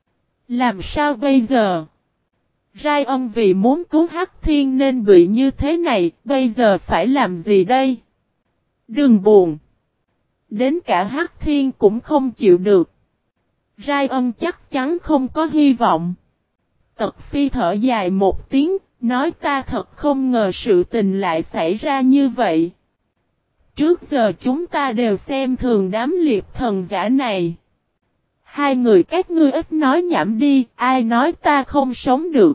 Làm sao bây giờ? Rai Ân vì muốn cứu Hắc Thiên nên bị như thế này, bây giờ phải làm gì đây? Đừng buồn. Đến cả Hắc Thiên cũng không chịu được. Rai Ân chắc chắn không có hy vọng. Tật Phi thở dài một tiếng, nói ta thật không ngờ sự tình lại xảy ra như vậy. Trước giờ chúng ta đều xem thường đám liệp thần giả này. Hai người các ngươi ít nói nhảm đi, ai nói ta không sống được.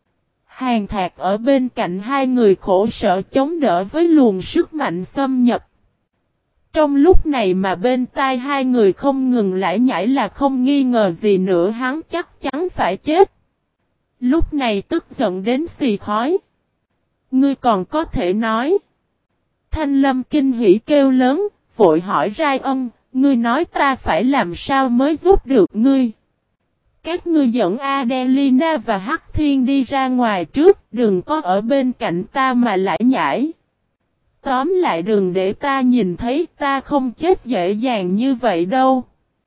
Hàn Thạc ở bên cạnh hai người khổ sở chống đỡ với luồng sức mạnh xâm nhập. Trong lúc này mà bên tai hai người không ngừng lải nhải là không nghi ngờ gì nữa hắn chắc chắn phải chết. Lúc này tức giận đến xì khói. Ngươi còn có thể nói. Thanh Lâm kinh hỉ kêu lớn, vội hỏi Rai Ân, ngươi nói ta phải làm sao mới giúp được ngươi. Các ngươi dẫn Adelina và Hắc Thiên đi ra ngoài trước, đừng có ở bên cạnh ta mà lải nhải. Tóm lại đừng để ta nhìn thấy ta không chết dễ dàng như vậy đâu.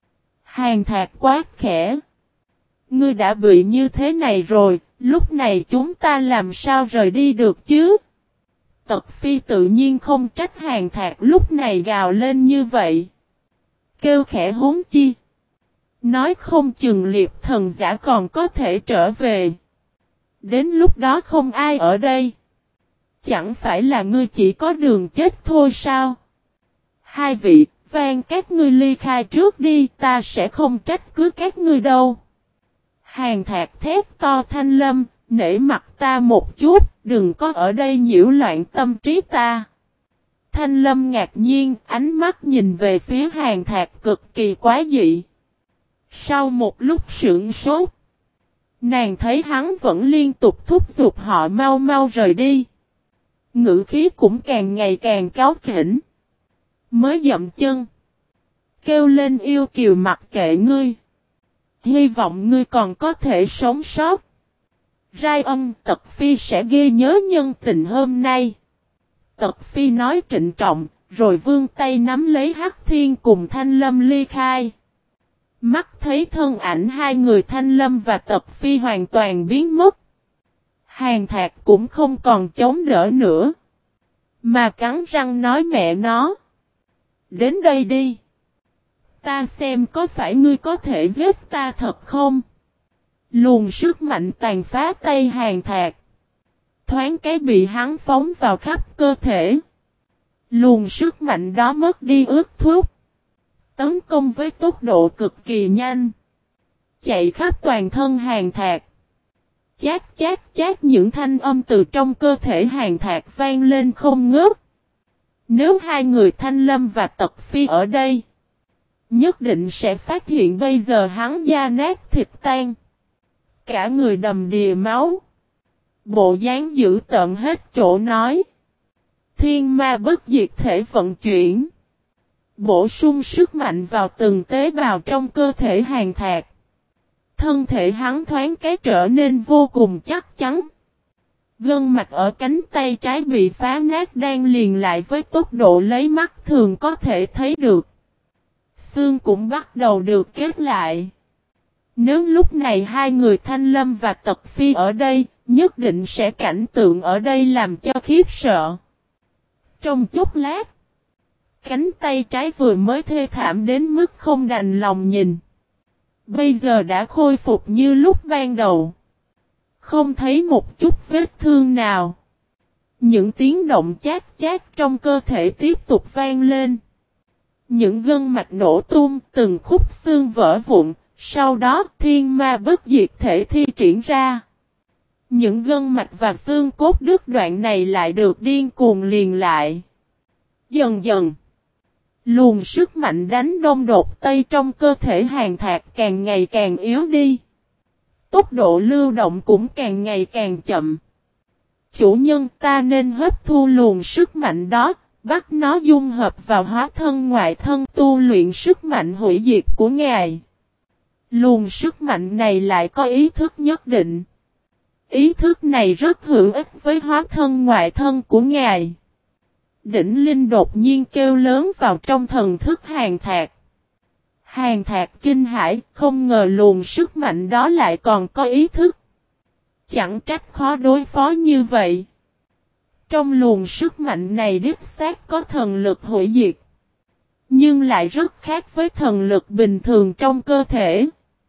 Hàn Thạc quát khẽ. Ngươi đã bị như thế này rồi, lúc này chúng ta làm sao rời đi được chứ? Tật Phi tự nhiên không trách Hàn Thạc lúc này gào lên như vậy. Kêu khẽ huống chi. Nói không chừng liệp thần giả còn có thể trở về. Đến lúc đó không ai ở đây. Chẳng phải là ngươi chỉ có đường chết thôi sao? Hai vị, van các ngươi ly khai trước đi, ta sẽ không trách cứ các ngươi đâu. Hàn Thạc thét to Thanh Lâm, nể mặt ta một chút, đừng có ở đây nhiễu loạn tâm trí ta. Thanh Lâm ngạc nhiên, ánh mắt nhìn về phía Hàn Thạc cực kỳ quá dị. Sau một lúc sững sốt, nàng thấy hắn vẫn liên tục thúc giục họ mau mau rời đi. Ngữ khí cũng càng ngày càng cáu kỉnh. Mới dậm chân. Kêu lên yêu kiều mặc kệ ngươi. Hy vọng ngươi còn có thể sống sót. Rai Ân, Tật Phi sẽ ghi nhớ nhân tình hôm nay. Tật Phi nói trịnh trọng, rồi vươn tay nắm lấy Hắc Thiên cùng Thanh Lâm ly khai. Mắt thấy thân ảnh hai người Thanh Lâm và Tật Phi hoàn toàn biến mất. Hàn Thạc cũng không còn chống đỡ nữa. Mà cắn răng nói mẹ nó. Đến đây đi. Ta xem có phải ngươi có thể giết ta thật không? Luồng sức mạnh tàn phá tay Hàn Thạc. Thoáng cái bị hắn phóng vào khắp cơ thể. Luồng sức mạnh đó mất đi ước thúc. Tấn công với tốc độ cực kỳ nhanh. Chạy khắp toàn thân Hàn Thạc. Chát chát chát, những thanh âm từ trong cơ thể Hàn Thạc vang lên không ngớt. Nếu hai người Thanh Lâm và Tật Phi ở đây, nhất định sẽ phát hiện bây giờ hắn da nát thịt tan. Cả người đầm đìa máu. Bộ dáng dữ tợn hết chỗ nói. Thiên ma bất diệt thể vận chuyển. Bổ sung sức mạnh vào từng tế bào trong cơ thể Hàn Thạc. Thân thể hắn thoáng cái trở nên vô cùng chắc chắn. Gân mạch ở cánh tay trái bị phá nát đang liền lại với tốc độ lấy mắt thường có thể thấy được. Xương cũng bắt đầu được kết lại. Nếu lúc này hai người Thanh Lâm và Tật Phi ở đây, nhất định sẽ cảnh tượng ở đây làm cho khiếp sợ. Trong chốc lát, cánh tay trái vừa mới thê thảm đến mức không đành lòng nhìn. Bây giờ đã khôi phục như lúc ban đầu. Không thấy một chút vết thương nào. Những tiếng động chát chát trong cơ thể tiếp tục vang lên. Những gân mạch nổ tung, từng khúc xương vỡ vụn, sau đó thiên ma bất diệt thể thi triển ra. Những gân mạch và xương cốt đứt đoạn này lại được điên cuồng liền lại. Dần dần, luồng sức mạnh đánh đông đột tây trong cơ thể Hàn Thạc càng ngày càng yếu đi. Tốc độ lưu động cũng càng ngày càng chậm. Chủ nhân, ta nên hấp thu luồng sức mạnh đó, bắt nó dung hợp vào hóa thân ngoại thân tu luyện sức mạnh hủy diệt của ngài. Luồng sức mạnh này lại có ý thức nhất định. Ý thức này rất hữu ích với hóa thân ngoại thân của ngài. Đỉnh Linh đột nhiên kêu lớn vào trong thần thức Hàn Thạc. Hàn Thạc kinh hãi, không ngờ luồng sức mạnh đó lại còn có ý thức. Chẳng trách khó đối phó như vậy. Trong luồng sức mạnh này đích xác có thần lực hủy diệt. Nhưng lại rất khác với thần lực bình thường trong cơ thể.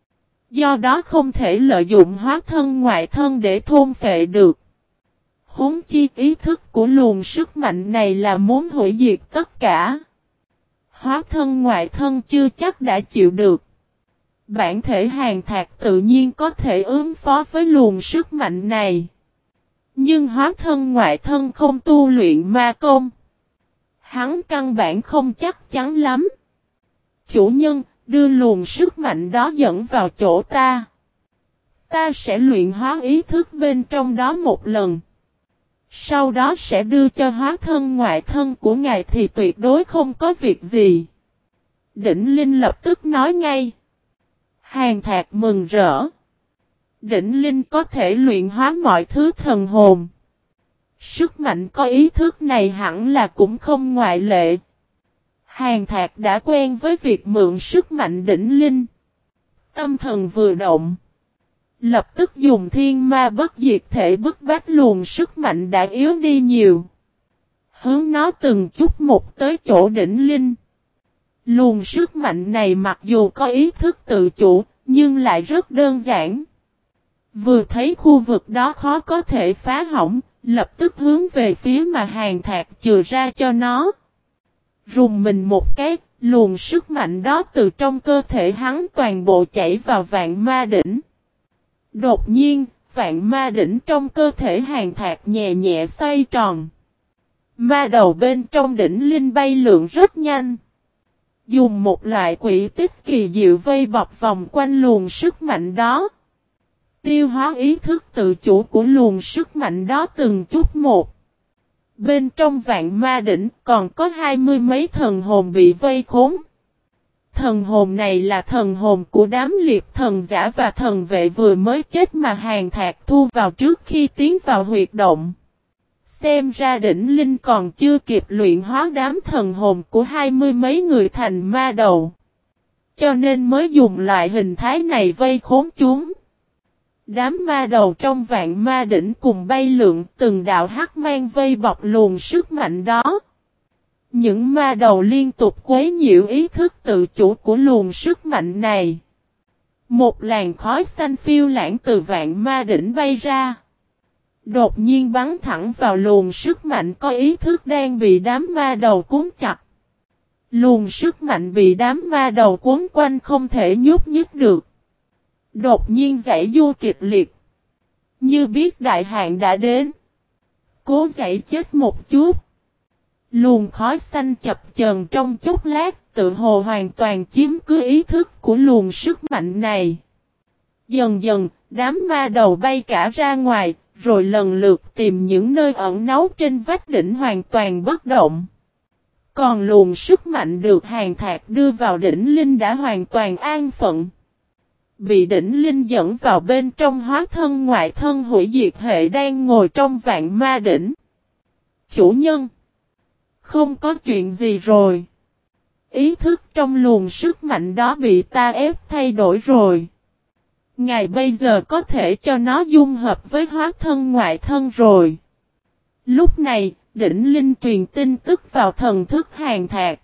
Do đó không thể lợi dụng hóa thân ngoại thân để thôn phệ được. Huống chi ý thức của luồng sức mạnh này là muốn hủy diệt tất cả. Hóa thân ngoại thân chưa chắc đã chịu được. Bản thể Hàn Thạc tự nhiên có thể ứng phó với luồng sức mạnh này. Nhưng hóa thân ngoại thân không tu luyện ma công. Hắn căn bản không chắc chắn lắm. Chủ nhân, đưa luồng sức mạnh đó dẫn vào chỗ ta. Ta sẽ luyện hóa ý thức bên trong đó một lần. Sau đó sẽ đưa cho hóa thân ngoại thân của ngài thì tuyệt đối không có việc gì. Đỉnh Linh lập tức nói ngay. Hàn Thạc mừng rỡ. Đỉnh Linh có thể luyện hóa mọi thứ thần hồn. Sức mạnh có ý thức này hẳn là cũng không ngoại lệ. Hàn Thạc đã quen với việc mượn sức mạnh Đỉnh Linh. Tâm thần vừa động. Lập tức dùng thiên ma bất diệt thể bức bách luồng sức mạnh đã yếu đi nhiều. Hướng nó từng chút một tới chỗ Đỉnh Linh. Luồng sức mạnh này mặc dù có ý thức tự chủ, nhưng lại rất đơn giản. Vừa thấy khu vực đó khó có thể phá hỏng, lập tức hướng về phía mà Hàn Thạc chừa ra cho nó. Rùng mình một cái, luồng sức mạnh đó từ trong cơ thể hắn toàn bộ chảy vào vạn ma đỉnh. Đột nhiên, vạn ma đỉnh trong cơ thể Hàn Thạc nhẹ nhẹ xoay tròn. Ma đầu bên trong đỉnh linh bay lượn rất nhanh. Dùng một loại quỷ tích kỳ diệu vây bọc vòng quanh luồng sức mạnh đó. Tiêu hóa ý thức tự chủ của luồng sức mạnh đó từng chút một. Bên trong vạn ma đỉnh còn có 20 mấy thần hồn bị vây khốn. Thần hồn này là thần hồn của đám liệt thần giả và thần vệ vừa mới chết mà Hàn Thạc thu vào trước khi tiến vào huyệt động. Xem ra đỉnh linh còn chưa kịp luyện hóa đám thần hồn của 20 mấy người thành ma đầu. Cho nên mới dùng loại hình thái này vây khốn chúng. Đám ma đầu trong vạn ma đỉnh cùng bay lượn từng đạo hắc mang vây bọc luồng sức mạnh đó. Những ma đầu liên tục quấy nhiễu ý thức tự chủ của luồng sức mạnh này. Một làn khói xanh phiêu lãng từ vạn ma đỉnh bay ra. Đột nhiên bắn thẳng vào luồng sức mạnh có ý thức đang bị đám ma đầu cuốn chặt. Luồng sức mạnh bị đám ma đầu cuốn quanh không thể nhúc nhích được. Đột nhiên giãy giụa kịch liệt. Như biết đại hạn đã đến. Cố giãy chết một chút. Luồng khói xanh chập chờn trong chốc lát, tự hồ hoàn toàn chiếm cứ ý thức của luồng sức mạnh này. Dần dần, đám ma đầu bay cả ra ngoài, rồi lần lượt tìm những nơi ẩn náu trên vách đỉnh hoàn toàn bất động. Còn luồng sức mạnh được Hàn Thạc đưa vào đỉnh linh đã hoàn toàn an phận. Bị đỉnh linh dẫn vào bên trong hóa thân ngoại thân hủy diệt hệ đang ngồi trong vạn ma đỉnh. Chủ nhân! Không có chuyện gì rồi. Ý thức trong luồng sức mạnh đó bị ta ép thay đổi rồi. Ngài bây giờ có thể cho nó dung hợp với hóa thân ngoại thân rồi. Lúc này, đỉnh linh truyền tin tức vào thần thức Hàn Thạc.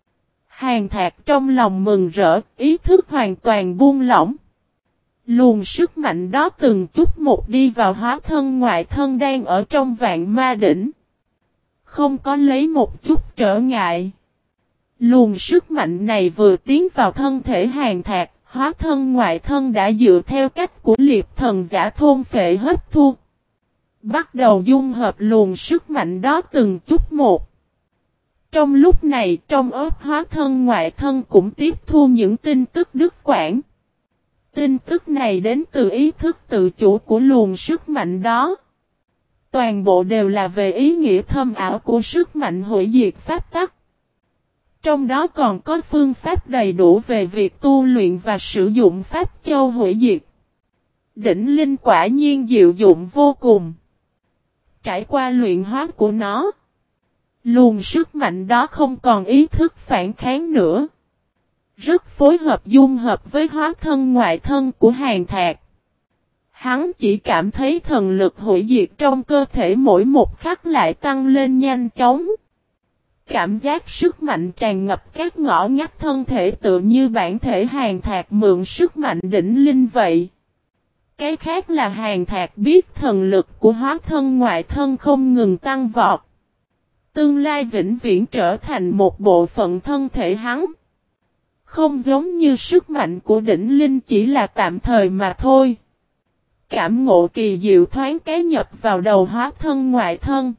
Hàn Thạc trong lòng mừng rỡ, ý thức hoàn toàn buông lỏng. Luồng sức mạnh đó từng chút một đi vào hóa thân ngoại thân đang ở trong vạn ma đỉnh. Không có lấy một chút trở ngại. Luồng sức mạnh này vừa tiến vào thân thể Hàn Thạc, hóa thân ngoại thân đã dựa theo cách của liệp thần giả thôn phệ hấp thu. Bắt đầu dung hợp luồng sức mạnh đó từng chút một. Trong lúc này, trong ớt hóa thân ngoại thân cũng tiếp thu những tin tức đứt quãng. Tin tức này đến từ ý thức tự chủ của luồng sức mạnh đó. Toàn bộ đều là về ý nghĩa thâm ảo của sức mạnh hủy diệt pháp tắc. Trong đó còn có phương pháp đầy đủ về việc tu luyện và sử dụng pháp châu hủy diệt. Đỉnh linh quả nhiên diệu dụng vô cùng. Trải qua luyện hóa của nó, luồng sức mạnh đó không còn ý thức phản kháng nữa. Rất phối hợp dung hợp với hóa thân ngoại thân của Hàn Thạc. Hắn chỉ cảm thấy thần lực hủy diệt trong cơ thể mỗi một khắc lại tăng lên nhanh chóng. Cảm giác sức mạnh tràn ngập các ngõ ngách thân thể tựa như bản thể Hàn Thạc mượn sức mạnh đỉnh linh vậy. Cái khác là Hàn Thạc biết thần lực của hóa thân ngoại thân không ngừng tăng vọt. Tương lai vĩnh viễn trở thành một bộ phận thân thể hắn. Không giống như sức mạnh của đỉnh linh chỉ là tạm thời mà thôi. Cảm ngộ kỳ diệu thoáng cái nhập vào đầu hóa thân ngoại thân.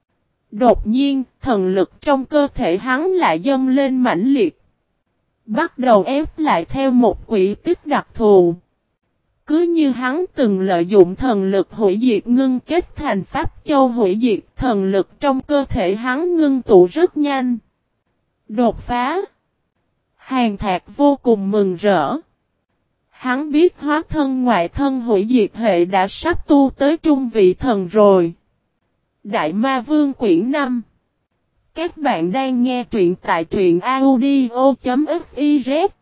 Đột nhiên, thần lực trong cơ thể hắn lại dâng lên mãnh liệt. Bắt đầu ép lại theo một quỹ tích đặc thù. Cứ như hắn từng lợi dụng thần lực hủy diệt ngưng kết thành pháp châu hủy diệt, thần lực trong cơ thể hắn ngưng tụ rất nhanh. Đột phá. Hàn Thạc vô cùng mừng rỡ. Hắn biết hóa thân ngoại thân hủy diệt hệ đã sắp tu tới trung vị thần rồi. Đại Ma Vương quyển 5. Các bạn đang nghe truyện tại truyện audio.fiz.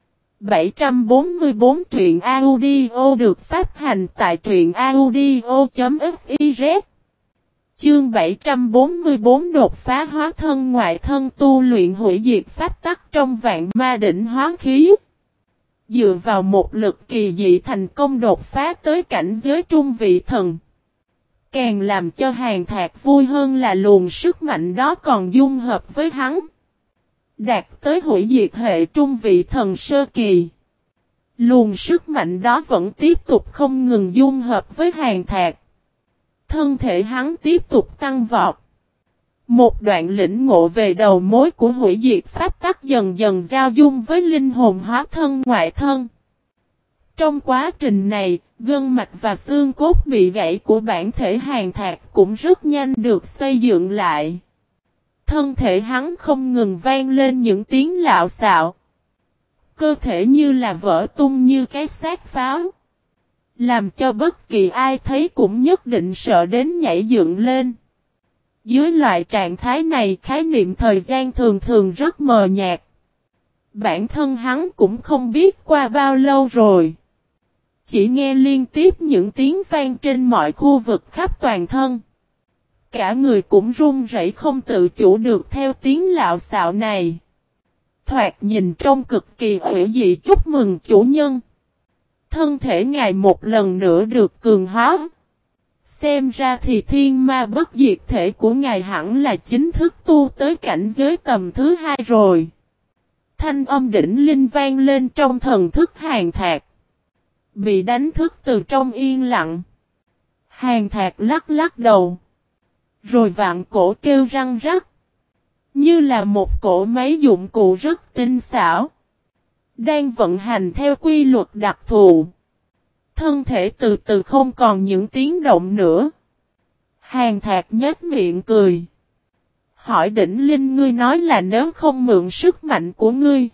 744 truyện audio được phát hành tại truyện audio.fiz. Chương 744 đột phá hóa thân ngoại thân tu luyện hủy diệt pháp tắc trong vạn ma đỉnh hóa khí. Dựa vào một lực kỳ dị thành công đột phá tới cảnh giới trung vị thần. Càng làm cho Hàn Thạc vui hơn là luồng sức mạnh đó còn dung hợp với hắn. Đạt tới hủy diệt hệ trung vị thần sơ kỳ. Luồng sức mạnh đó vẫn tiếp tục không ngừng dung hợp với Hàn Thạc. Thân thể hắn tiếp tục tăng vọt. Một đoạn lĩnh ngộ về đầu mối của hủy diệt pháp tắc dần dần giao dung với linh hồn hóa thân ngoại thân. Trong quá trình này, gân mạch và xương cốt bị gãy của bản thể Hàn Thạc cũng rất nhanh được xây dựng lại. Thân thể hắn không ngừng vang lên những tiếng lạo xạo. Cơ thể như là vỡ tung như cái xác pháo. Làm cho bất kỳ ai thấy cũng nhất định sợ đến nhảy dựng lên. Dưới loại trạng thái này khái niệm thời gian thường thường rất mờ nhạt. Bản thân hắn cũng không biết qua bao lâu rồi. Chỉ nghe liên tiếp những tiếng vang trên mọi khu vực khắp toàn thân. Cả người cũng run rẩy không tự chủ được theo tiếng lạo xạo này. Thoạt nhìn trông cực kỳ ủy dị. Chúc mừng chủ nhân. Thân thể ngài một lần nữa được cường hóa. Xem ra thì thiên ma bất diệt thể của ngài hẳn là chính thức tu tới cảnh giới tầm thứ 2 rồi. thanh âm đỉnh linh vang lên trong thần thức Hàn Thạc. Bị đánh thức từ trong yên lặng. Hàn Thạc lắc lắc đầu. Rồi vặn cổ kêu răng rắc. Như là một cỗ máy dụng cụ rất tinh xảo. Đang vận hành theo quy luật đặc thù. Thân thể từ từ không còn những tiếng động nữa. Hàn Thạc nhếch miệng cười. Hỏi đỉnh linh, ngươi nói là nếu không mượn sức mạnh của ngươi.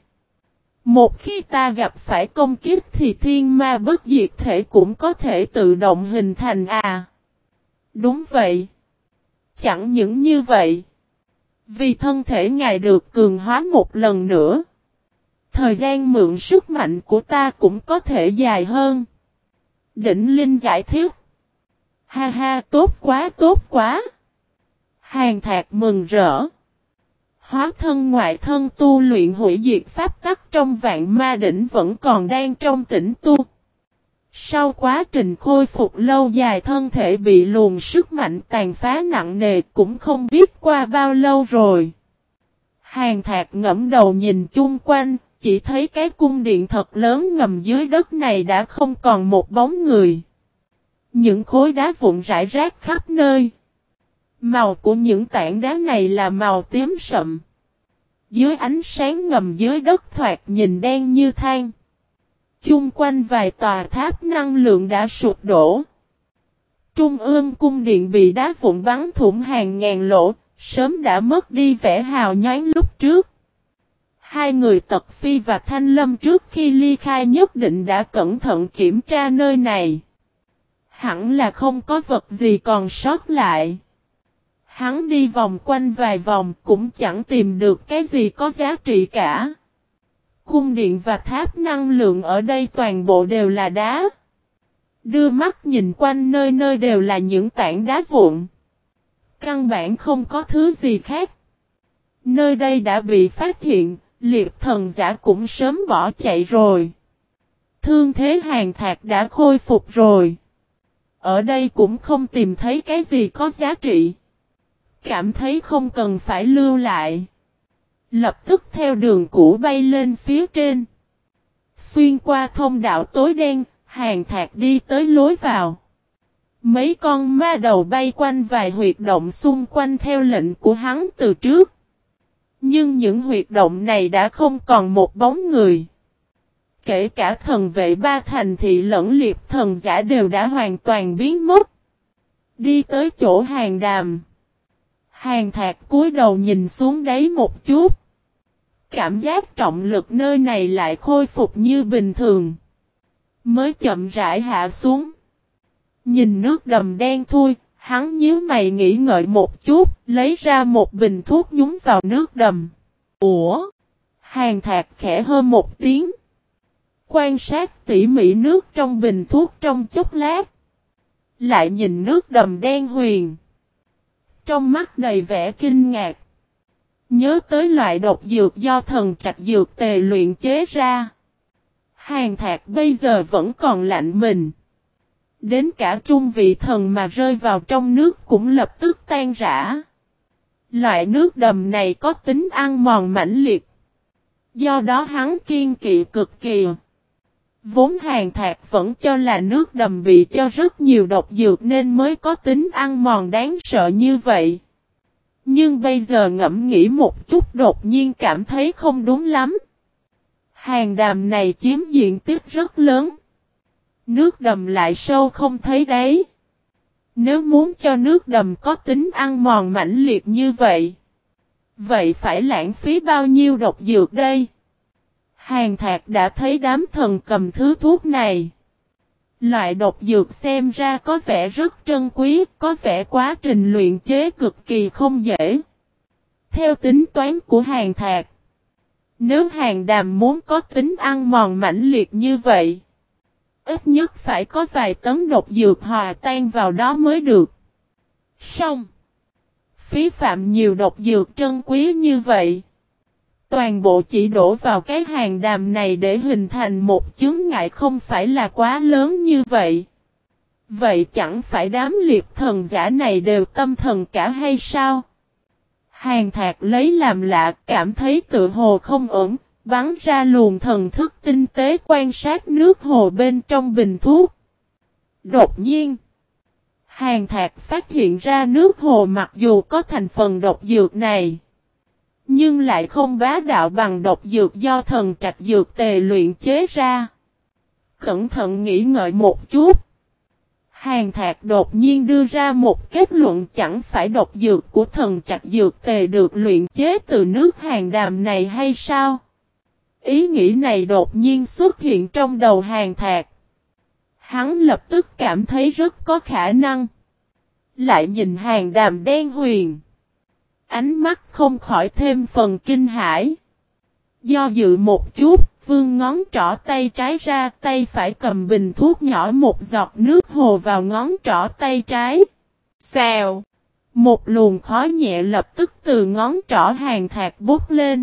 Một khi ta gặp phải công kích thì thiên ma bất diệt thể cũng có thể tự động hình thành à? Đúng vậy. Chẳng những như vậy. Vì thân thể ngài được cường hóa một lần nữa. Thời gian mượn sức mạnh của ta cũng có thể dài hơn. Đỉnh linh giải thích. Ha ha, tốt quá tốt quá. Hàn Thạc mừng rỡ. Hóa thân ngoại thân tu luyện hủy diệt pháp tắc trong vạn ma đỉnh vẫn còn đang trong tĩnh tu. Sau quá trình khôi phục lâu dài thân thể bị luồng sức mạnh tàn phá nặng nề cũng không biết qua bao lâu rồi. Hàn Thạc ngẫm đầu nhìn chung quanh, chỉ thấy cái cung điện thật lớn ngầm dưới đất này đã không còn một bóng người. Những khối đá vụn rải rác khắp nơi. Màu của những tảng đá này là màu tím sậm. Dưới ánh sáng ngầm dưới đất thoạt nhìn đen như than. Chung quanh vài tòa tháp năng lượng đã sụp đổ. Trung ương cung điện bị đá vụn bắn thủng hàng ngàn lỗ, sớm đã mất đi vẻ hào nhoáng lúc trước. Hai người Tật Phi và Thanh Lâm trước khi ly khai nhất định đã cẩn thận kiểm tra nơi này. Hẳn là không có vật gì còn sót lại. Hắn đi vòng quanh vài vòng cũng chẳng tìm được cái gì có giá trị cả. Cung điện và tháp năng lượng ở đây toàn bộ đều là đá. Đưa mắt nhìn quanh nơi nơi đều là những tảng đá vụn. Căn bản không có thứ gì khác. Nơi đây đã bị phát hiện, liệp thần giả cũng sớm bỏ chạy rồi. Thương thế Hàn Thạc đã khôi phục rồi. Ở đây cũng không tìm thấy cái gì có giá trị. Cảm thấy không cần phải lưu lại. Lập tức theo đường cũ bay lên phía trên. Xuyên qua thông đạo tối đen, Hàn Thạc đi tới lối vào. Mấy con ma đầu bay quanh vài huyệt động xung quanh theo lệnh của hắn từ trước. Nhưng những huyệt động này đã không còn một bóng người. Kể cả thần vệ ba thành thị lẫn liệp thần giả đều đã hoàn toàn biến mất. Đi tới chỗ Hàn Đàm. Hàn Thạc cúi đầu nhìn xuống đáy một chút. Cảm giác trọng lực nơi này lại khôi phục như bình thường. Mới chậm rãi hạ xuống. Nhìn nước đầm đen thui, hắn nhíu mày nghĩ ngợi một chút, lấy ra một bình thuốc nhúng vào nước đầm. Ủa? Hàn Thạc khẽ hơ một tiếng. Quan sát tỉ mỉ nước trong bình thuốc trong chốc lát. Lại nhìn nước đầm đen huyền. Trong mắt đầy vẻ kinh ngạc. Nhớ tới loại độc dược do thần trạch dược tề luyện chế ra. Hàn Thạc bây giờ vẫn còn lạnh mình. Đến cả trung vị thần mà rơi vào trong nước cũng lập tức tan rã. Loại nước đầm này có tính ăn mòn mãnh liệt. Do đó hắn kiêng kỵ cực kỳ. Vốn Hàn Thạc vẫn cho là nước đầm bị cho rất nhiều độc dược nên mới có tính ăn mòn đáng sợ như vậy. Nhưng bây giờ ngẫm nghĩ một chút đột nhiên cảm thấy không đúng lắm. Hàn Đàm này chiếm diện tích rất lớn. Nước đầm lại sâu không thấy đáy. Nếu muốn cho nước đầm có tính ăn mòn mãnh liệt như vậy. Vậy phải lãng phí bao nhiêu độc dược đây? Hàn Thạc đã thấy đám thần cầm thứ thuốc này. Loại độc dược xem ra có vẻ rất trân quý, có vẻ quá trình luyện chế cực kỳ không dễ. Theo tính toán của Hàn Thạc, nếu Hàn Đàm muốn có tính ăn mòn mãnh liệt như vậy, ít nhất phải có vài tấn độc dược hòa tan vào đó mới được. Xong, phí phạm nhiều độc dược trân quý như vậy. Toàn bộ chỉ đổ vào cái Hàn Đàm này để hình thành một chướng ngại không phải là quá lớn như vậy. Vậy chẳng phải đám liệp thần giả này đều tâm thần cả hay sao? Hàn Thạc lấy làm lạ, cảm thấy tự hồ không ổn, bắn ra luồng thần thức tinh tế quan sát nước hồ bên trong bình thuốc. Đột nhiên, Hàn Thạc phát hiện ra nước hồ mặc dù có thành phần độc dược này, nhưng lại không bá đạo bằng độc dược do thần trạch dược tề luyện chế ra. Cẩn thận nghĩ ngợi một chút, Hàn Thạc đột nhiên đưa ra một kết luận, chẳng phải độc dược của thần trạch dược tề được luyện chế từ nước Hàn Đàm này hay sao? Ý nghĩ này đột nhiên xuất hiện trong đầu Hàn Thạc. Hắn lập tức cảm thấy rất có khả năng. Lại nhìn Hàn Đàm đen huyền, ánh mắt không khỏi thêm phần kinh hãi. Do dự một chút, vươn ngón trỏ tay trái ra, tay phải cầm bình thuốc nhỏ một giọt nước hồ vào ngón trỏ tay trái. Xèo! Một luồng khói nhẹ lập tức từ ngón trỏ Hàn Thạc bốc lên.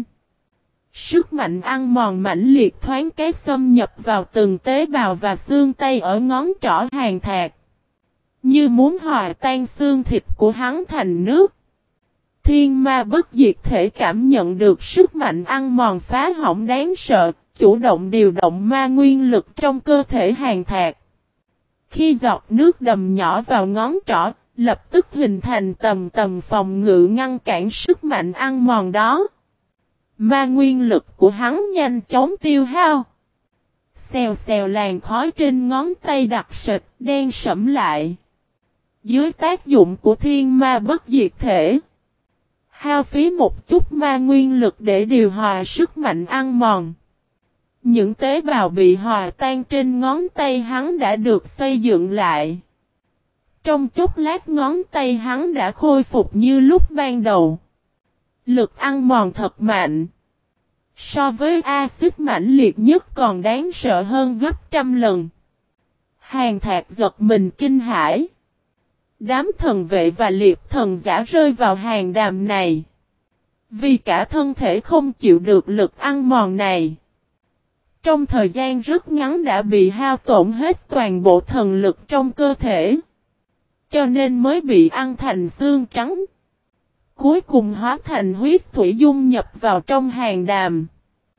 Sức mạnh ăn mòn mãnh liệt thoáng cái xâm nhập vào từng tế bào và xương tay ở ngón trỏ Hàn Thạc, như muốn hòa tan xương thịt của hắn thành nước. Thiên ma bất diệt thể cảm nhận được sức mạnh ăn mòn phá hỏng đáng sợ, chủ động điều động ma nguyên lực trong cơ thể Hàn Thạc. Khi giọt nước đầm nhỏ vào ngón trỏ, lập tức hình thành tầng phòng ngự ngăn cản sức mạnh ăn mòn đó. Ma nguyên lực của hắn nhanh chóng tiêu hao. Xèo xèo, làn khói trên ngón tay đặc sệt, đen sẫm lại. Dưới tác dụng của thiên ma bất diệt thể, hao phí một chút ma nguyên lực để điều hòa sức mạnh ăn mòn. Những tế bào bị hòa tan trên ngón tay hắn đã được xây dựng lại. Trong chốc lát ngón tay hắn đã khôi phục như lúc ban đầu. Lực ăn mòn thật mạnh. So với axit mãnh liệt nhất còn đáng sợ hơn gấp trăm lần. Hàn Thạc giật mình kinh hãi. Đám thần vệ và liệp thần giả rơi vào Hàn Đàm này. Vì cả thân thể không chịu được lực ăn mòn này. Trong thời gian rất ngắn đã bị hao tổn hết toàn bộ thần lực trong cơ thể. Cho nên mới bị ăn thành xương trắng. Cuối cùng hóa thành huyết thủy dung nhập vào trong Hàn Đàm.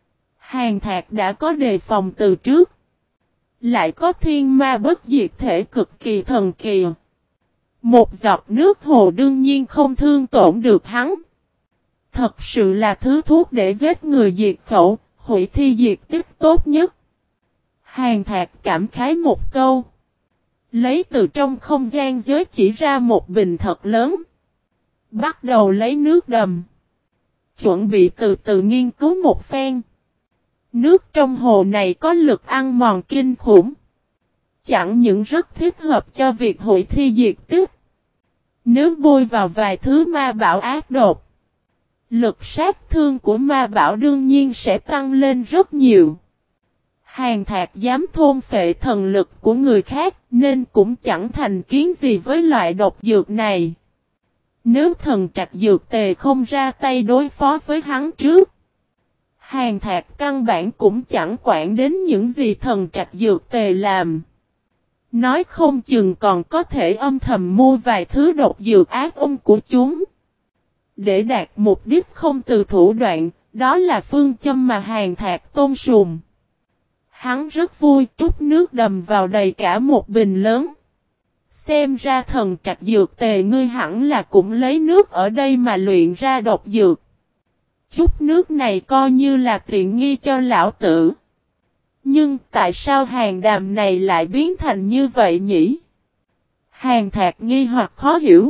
Hàn Thạc đã có đề phòng từ trước. Lại có thiên ma bất diệt thể cực kỳ thần kỳ. Một giọt nước hồ đương nhiên không thương tổn được hắn. Thật sự là thứ thuốc để giết người diệt khẩu, hủy thi diệt tích tốt nhất. Hàn Thạc cảm khái một câu. Lấy từ trong không gian giới chỉ ra một bình thật lớn. Bắt đầu lấy nước đầm. Chuẩn bị từ từ nghiên cứu một phen. Nước trong hồ này có lực ăn mòn kinh khủng. Chẳng những rất thích hợp cho việc hủy thi diệt tích. Nếu bôi vào vài thứ ma bảo ác độc, lực sát thương của ma bảo đương nhiên sẽ tăng lên rất nhiều. Hàn Thạc dám thôn phệ thần lực của người khác nên cũng chẳng thành kiến gì với loại độc dược này. Nếu thần trạch dược tề không ra tay đối phó với hắn trước, Hàn Thạc căn bản cũng chẳng quản đến những gì thần trạch dược tề làm. Nói không chừng còn có thể âm thầm mua vài thứ độc dược ác của chúng. Để đạt mục đích không từ thủ đoạn, đó là phương châm mà Hàn Thạc tôn sùng. Hắn rất vui trút nước đầm vào đầy cả một bình lớn. Xem ra thần trạch dược tề ngươi hẳn là cũng lấy nước ở đây mà luyện ra độc dược. Chút nước này coi như là tiện nghi cho lão tử. Nhưng tại sao Hàn Đàm này lại biến thành như vậy nhỉ? Hàn Thạc nghi hoặc khó hiểu.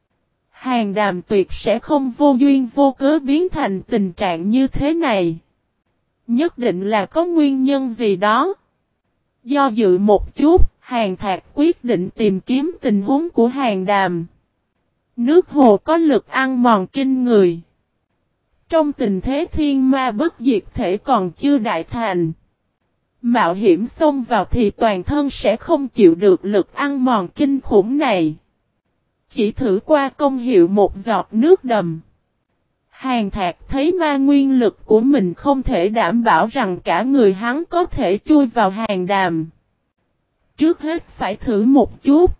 Hàn Đàm tuyệt sẽ không vô duyên vô cớ biến thành tình trạng như thế này. Nhất định là có nguyên nhân gì đó. Do dự một chút, Hàn Thạc quyết định tìm kiếm tình huống của Hàn Đàm. Nước hồ có lực ăn mòn kinh người. Trong tình thế thiên ma bất diệt thể còn chưa đại thành, mạo hiểm xông vào thì toàn thân sẽ không chịu được lực ăn mòn kinh khủng này. Chỉ thử qua công hiệu một giọt nước đầm. Hàn Thạc thấy ma nguyên lực của mình không thể đảm bảo rằng cả người hắn có thể chui vào Hàn Đàm. Trước hết phải thử một chút.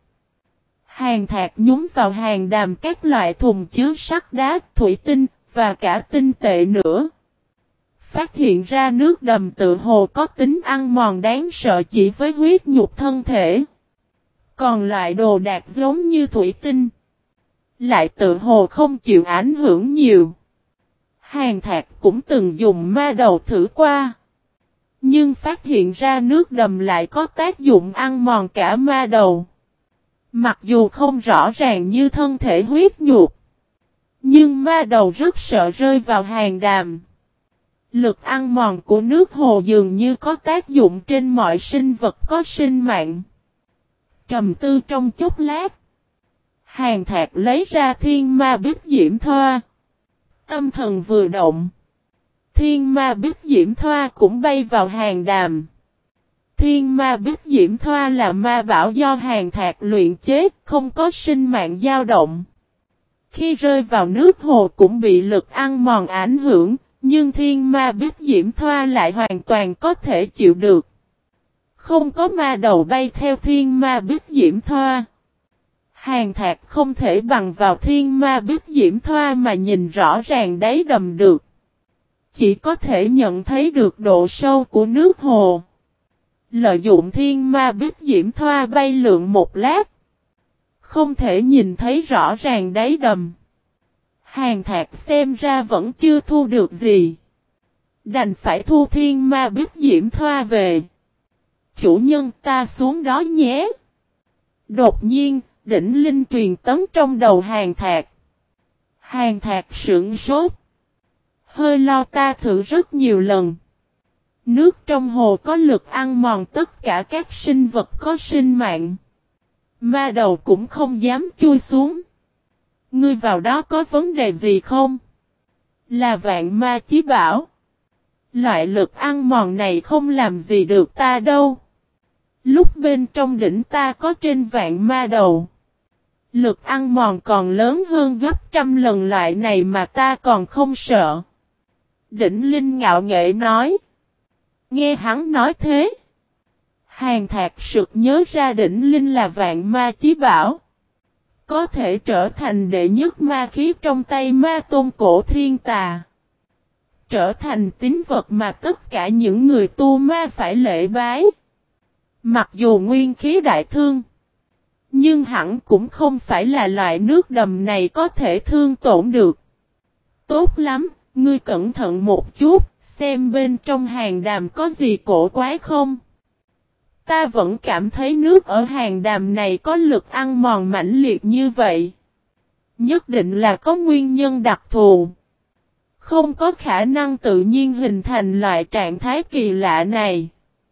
Hàn Thạc nhúng vào Hàn Đàm các loại thùng chứa sắt đá, thủy tinh và cả tinh tệ nữa. phát hiện ra nước đầm tự hồ có tính ăn mòn đáng sợ chỉ với huyết nhục thân thể. Còn loại đồ đạc giống như thủy tinh lại tự hồ không chịu ảnh hưởng nhiều. Hàn Thạc cũng từng dùng ma đầu thử qua. Nhưng phát hiện ra nước đầm lại có tác dụng ăn mòn cả ma đầu. Mặc dù không rõ ràng như thân thể huyết nhục. Nhưng ma đầu rất sợ rơi vào hàn đàm. Lực ăn mòn của nước hồ dường như có tác dụng trên mọi sinh vật có sinh mạng. Trầm tư trong chốc lát. Hàn Thạc lấy ra thiên ma bích diễm thoa. Tâm thần vừa động. Thiên ma bích diễm thoa cũng bay vào hàn đàm. Thiên ma bích diễm thoa là ma bảo do Hàn Thạc luyện chế, không có sinh mạng dao động. Khi rơi vào nước hồ cũng bị lực ăn mòn ảnh hưởng, nhưng thiên ma bích diễm thoa lại hoàn toàn có thể chịu được. Không có ma đầu bay theo thiên ma bích diễm thoa. Hàn Thạc không thể bằng vào thiên ma bích diễm thoa mà nhìn rõ ràng đáy đầm được. Chỉ có thể nhận thấy được độ sâu của nước hồ. Lợi dụng thiên ma bích diễm thoa bay lượn một lát. Không thể nhìn thấy rõ ràng đáy đầm. Hàn Thạc xem ra vẫn chưa thu được gì. Đành phải thu thiên ma bích diễm thoa về. Chủ nhân ta xuống đó nhé. Đột nhiên, đỉnh linh truyền tấn trong đầu Hàn Thạc. Hàn Thạc sững sốt. Hơi lo ta thử rất nhiều lần. Nước trong hồ có lực ăn mòn tất cả các sinh vật có sinh mạng. Ma đầu cũng không dám chui xuống. Ngươi vào đó có vấn đề gì không? Là vạn ma chí bảo. Loại lực ăn mòn này không làm gì được ta đâu. Lúc bên trong đỉnh ta có trên vạn ma đầu. Lực ăn mòn còn lớn hơn gấp trăm lần loại này mà ta còn không sợ. Đỉnh Linh ngạo nghễ nói. Nghe hắn nói thế. Hàn Thạc sực nhớ ra đỉnh Linh là vạn ma chí bảo. Có thể trở thành đệ nhất ma khí trong tay ma tôn cổ thiên tà. Trở thành tín vật mà tất cả những người tu ma phải lễ bái. Mặc dù nguyên khí đại thương. Nhưng hẳn cũng không phải là loại nước đầm này có thể thương tổn được. Tốt lắm, ngươi cẩn thận một chút, xem bên trong hàn đàm có gì cổ quái không. Ta vẫn cảm thấy nước ở hàn đàm này có lực ăn mòn mãnh liệt như vậy. Nhất định là có nguyên nhân đặc thù. Không có khả năng tự nhiên hình thành loại trạng thái kỳ lạ này.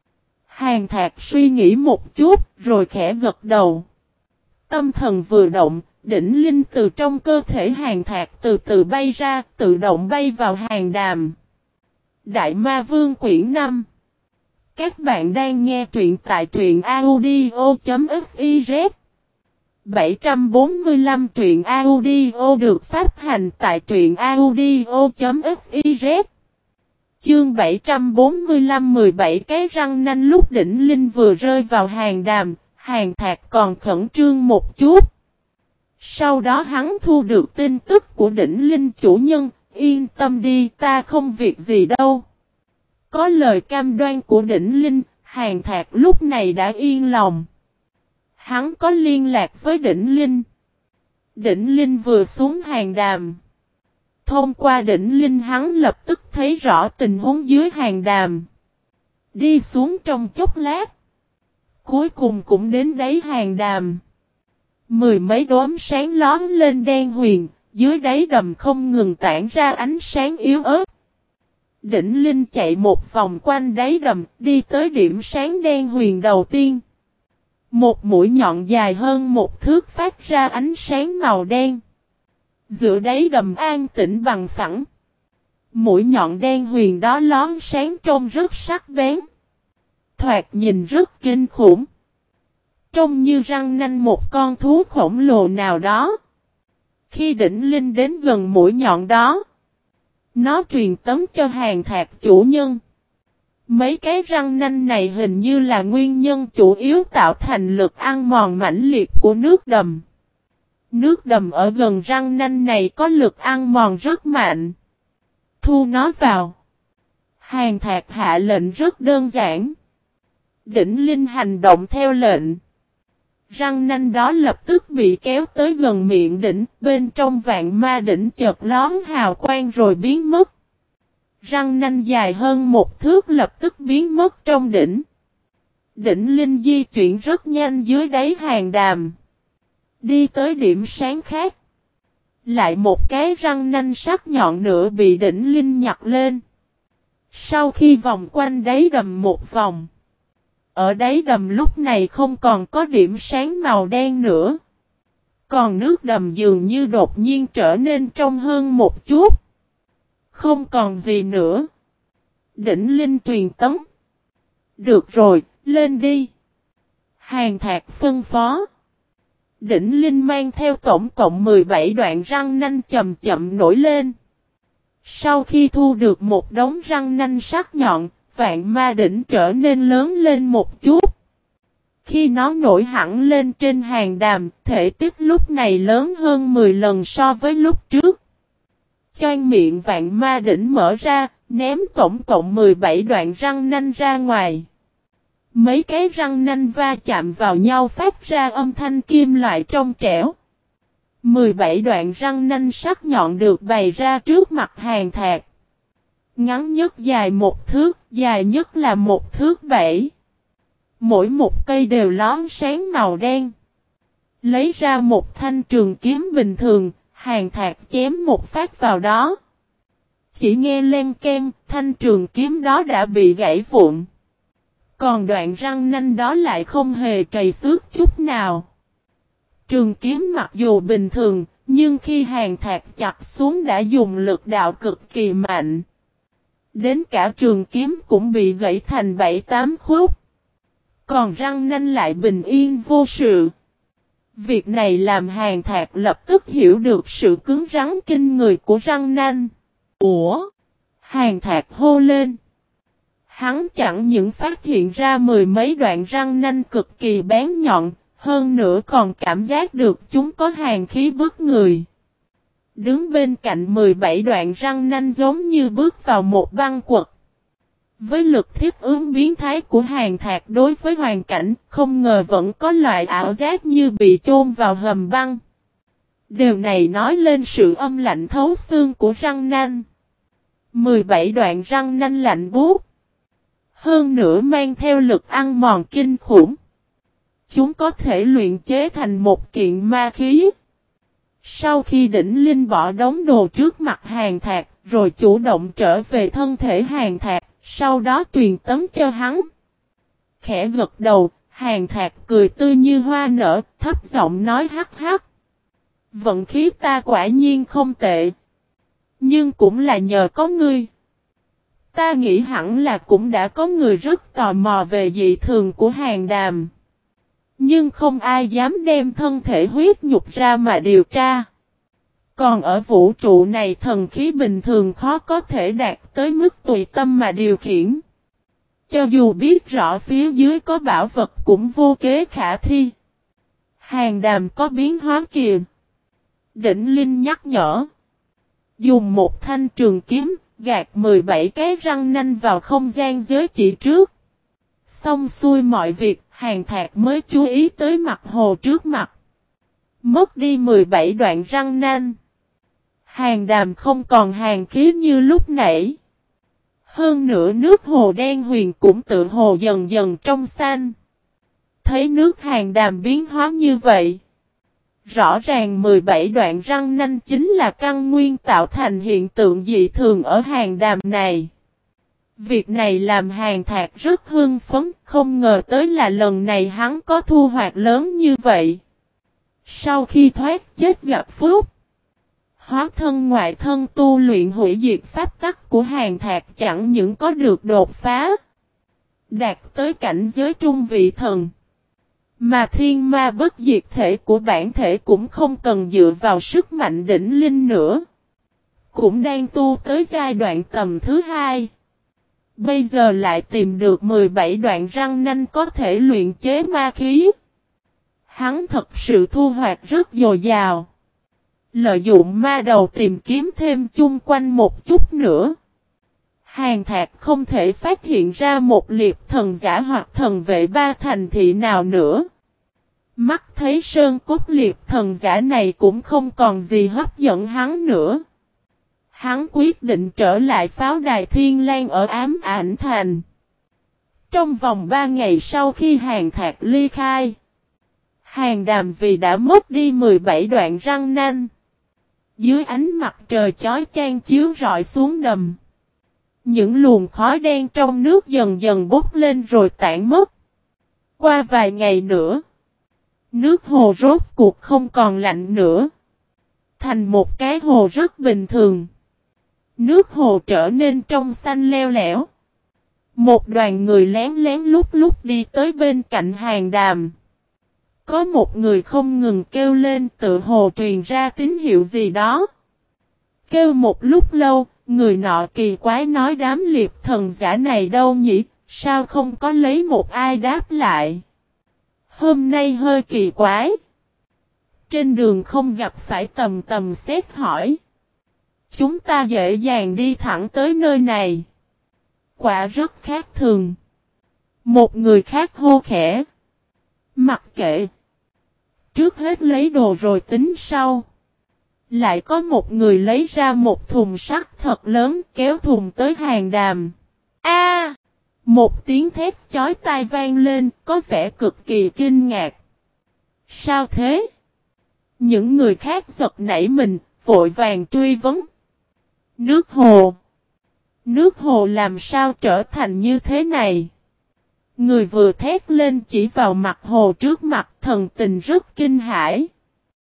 Hàn Thạc suy nghĩ một chút, rồi khẽ gật đầu. Tâm thần vừa động, đỉnh linh từ trong cơ thể Hàn Thạc từ từ bay ra, tự động bay vào hàn đàm. Đại Ma Vương quyển 5. Các bạn đang nghe truyện tại truyện audio.fiz. 745 truyện audio được phát hành tại truyện audio.fiz. Chương 745 17 cái răng nanh. Lúc đỉnh linh vừa rơi vào hàn đàm, Hàn Thạc còn khẩn trương một chút. Sau đó hắn thu được tin tức của đỉnh linh chủ nhân, yên tâm đi ta không việc gì đâu. Có lời cam đoan của đỉnh linh, Hàn Thạc lúc này đã yên lòng. Hắn có liên lạc với đỉnh linh. Đỉnh linh vừa xuống hàn đàm. Thông qua đỉnh linh hắn lập tức thấy rõ tình huống dưới hàn đàm. Đi xuống trong chốc lát. Cuối cùng cũng đến đáy hàn đàm. Mười mấy đốm sáng lóm lên đen huyền, dưới đáy đầm không ngừng tản ra ánh sáng yếu ớt. Đỉnh linh chạy một vòng quanh đáy đầm, đi tới điểm sáng đen huyền đầu tiên. Một mũi nhọn dài hơn một thước phát ra ánh sáng màu đen. Giữa đáy đầm an tĩnh bằng phẳng. Mũi nhọn đen huyền đó lón sáng trông rất sắc bén. Thoạt nhìn rất kinh khủng. Trông như răng nanh một con thú khổng lồ nào đó. Khi đỉnh linh đến gần mũi nhọn đó, nó truyền tống cho Hàn Thạc chủ nhân. Mấy cái răng nanh này hình như là nguyên nhân chủ yếu tạo thành lực ăn mòn mãnh liệt của nước đầm. Nước đầm ở gần răng nanh này có lực ăn mòn rất mạnh. Thu nó vào. Hàn Thạc hạ lệnh rất đơn giản. Đỉnh Linh hành động theo lệnh. Răng nanh đó lập tức bị kéo tới gần miệng đỉnh, bên trong vạn ma đỉnh chợt lón hào quang rồi biến mất. Răng nanh dài hơn 1 thước lập tức biến mất trong đỉnh. Đỉnh Linh di chuyển rất nhanh dưới đáy hàn đàm. Đi tới điểm sáng khác. Lại một cái răng nanh sắc nhọn nữa bị đỉnh Linh nhặt lên. Sau khi vòng quanh đáy đầm một vòng. Ở đáy đầm lúc này không còn có điểm sáng màu đen nữa. Còn nước đầm dường như đột nhiên trở nên trong hơn một chút. Không còn gì nữa. Đỉnh Linh truyền tống. Được rồi, lên đi. Hàn Thạc phân phó. Đỉnh Linh mang theo tổng cộng 17 đoạn răng nanh chậm chậm nổi lên. Sau khi thu được một đống răng nanh sắc nhọn, vạn ma đỉnh trở nên lớn lên một chút. Khi nó nổi hẳn lên trên hàn đàm, thể tích lúc này lớn hơn 10 lần so với lúc trước. Choang miệng vạn ma đỉnh mở ra, ném tổng cộng 17 đoạn răng nanh ra ngoài. Mấy cái răng nanh va chạm vào nhau phát ra âm thanh kim loại trong trẻo. 17 đoạn răng nanh sắc nhọn được bày ra trước mặt Hàn Thạc. Ngắn nhất dài 1 thước, dài nhất là 1 thước 7. Mỗi một cây đều lón sáng màu đen. Lấy ra một thanh trường kiếm bình thường, Hàn Thạc chém một phát vào đó. Chỉ nghe len ken, thanh trường kiếm đó đã bị gãy vụn. Còn đoạn răng nanh đó lại không hề trầy xước chút nào. Trường kiếm mặc dù bình thường, nhưng khi Hàn Thạc chặt xuống đã dùng lực đạo cực kỳ mạnh. Đến cả trường kiếm cũng bị gãy thành 7-8 khúc. Còn răng nanh lại bình yên vô sự. Việc này làm Hàn Thạc lập tức hiểu được sự cứng rắn kinh người của răng nanh. Ủa? Hàn Thạc hô lên. Hắn chẳng những phát hiện ra 10 mấy đoạn răng nanh cực kỳ bén nhọn, hơn nữa còn cảm giác được chúng có hàn khí bức người. Đứng bên cạnh 17 đoạn răng nanh giống như bước vào một băng quật. Với lực thiết ứng biến thái của Hàn Thạc đối với hoàn cảnh, không ngờ vẫn có loại ảo giác như bị chôn vào hầm băng. Điều này nói lên sự âm lạnh thấu xương của răng nanh. 17 đoạn răng nanh lạnh buốt. Hơn nữa mang theo lực ăn mòn kinh khủng. Chúng có thể luyện chế thành một kiện ma khí. Sau khi đỉnh Linh bỏ đống đồ trước mặt Hàn Thạc, rồi chủ động trở về thân thể Hàn Thạc, sau đó truyền tấn cho hắn. Khẽ gật đầu, Hàn Thạc cười tươi như hoa nở, thấp giọng nói hắc hắc. Vận khí ta quả nhiên không tệ. Nhưng cũng là nhờ có ngươi. Ta nghĩ hẳn là cũng đã có người rất tò mò về dị thường của Hàn Đàm. Nhưng không ai dám đem thân thể huyết nhục ra mà điều tra. Còn ở vũ trụ này thần khí bình thường khó có thể đạt tới mức tùy tâm mà điều khiển. Cho dù biết rõ phía dưới có bảo vật cũng vô kế khả thi. Hàn Đàm có biến hóa kìa. Đỉnh Linh nhắc nhở. Dùng một thanh trường kiếm, gạt 17 cái răng nanh vào không gian giới chỉ trước. Xong xuôi mọi việc, Hàn Thạc mới chú ý tới mặt hồ trước mặt. Mất đi 17 đoạn răng nanh. Hàn Đàm không còn hàn khí như lúc nãy. Hơn nữa nước hồ đen huyền cũng tự hồ dần dần trong xanh. Thấy nước Hàn Đàm biến hóa như vậy. Rõ ràng 17 đoạn răng nanh chính là căn nguyên tạo thành hiện tượng dị thường ở Hàn Đàm này. Việc này làm Hàn Thạc rất hưng phấn, không ngờ tới là lần này hắn có thu hoạch lớn như vậy. Sau khi thoát chết gặp phúc, hóa thân ngoại thân tu luyện hủy diệt pháp tắc của Hàn Thạc chẳng những có được đột phá, đạt tới cảnh giới trung vị thần. Mà thiên ma bất diệt thể của bản thể cũng không cần dựa vào sức mạnh đỉnh linh nữa. Cũng đang tu tới giai đoạn tầm thứ 2. Bây giờ lại tìm được 17 đoạn răng nanh có thể luyện chế ma khí. Hắn thật sự thu hoạch rất dồi dào. Lợi dụng ma đầu tìm kiếm thêm chung quanh một chút nữa. Hàn Thạc không thể phát hiện ra một liệp thần giả hoặc thần vệ ba thành thị nào nữa. Mắt thấy sơn cốt liệp thần giả này cũng không còn gì hấp dẫn hắn nữa. Hắn quyết định trở lại pháo đài Thiên Lang ở Ám Ảnh Thành. Trong vòng 3 ngày sau khi Hàn Thạc ly khai, Hàn Đàm vì đã mất đi 17 đoạn răng nanh. Dưới ánh mặt trời chói chang chiếu rọi xuống đầm. Những luồng khói đen trong nước dần dần bốc lên rồi tản mất. Qua vài ngày nữa, nước hồ rốt cuộc không còn lạnh nữa. Thành một cái hồ rất bình thường. Nước hồ trở nên trong xanh leo lẻo. Một đoàn người lén lén lút lút đi tới bên cạnh Hàn Đàm. Có một người không ngừng kêu lên tự hồ truyền ra tín hiệu gì đó. Kêu một lúc lâu, người nọ kỳ quái nói đám liệp thần giả này đâu nhỉ, sao không có lấy một ai đáp lại. Hôm nay hơi kỳ quái. Trên đường không gặp phải tầm tầm xét hỏi. Chúng ta dễ dàng đi thẳng tới nơi này. Quả rất khác thường. Một người khác hô khẽ. Mặc kệ. Trước hết lấy đồ rồi tính sau. Lại có một người lấy ra một thùng sắt thật lớn kéo thùng tới Hàn Đàm. A! Một tiếng thét chói tai vang lên, có vẻ cực kỳ kinh ngạc. Sao thế? Những người khác giật nảy mình, vội vàng truy vấn. Nước hồ. Nước hồ làm sao trở thành như thế này? Người vừa thét lên chỉ vào mặt hồ trước mặt, thần tình rất kinh hãi.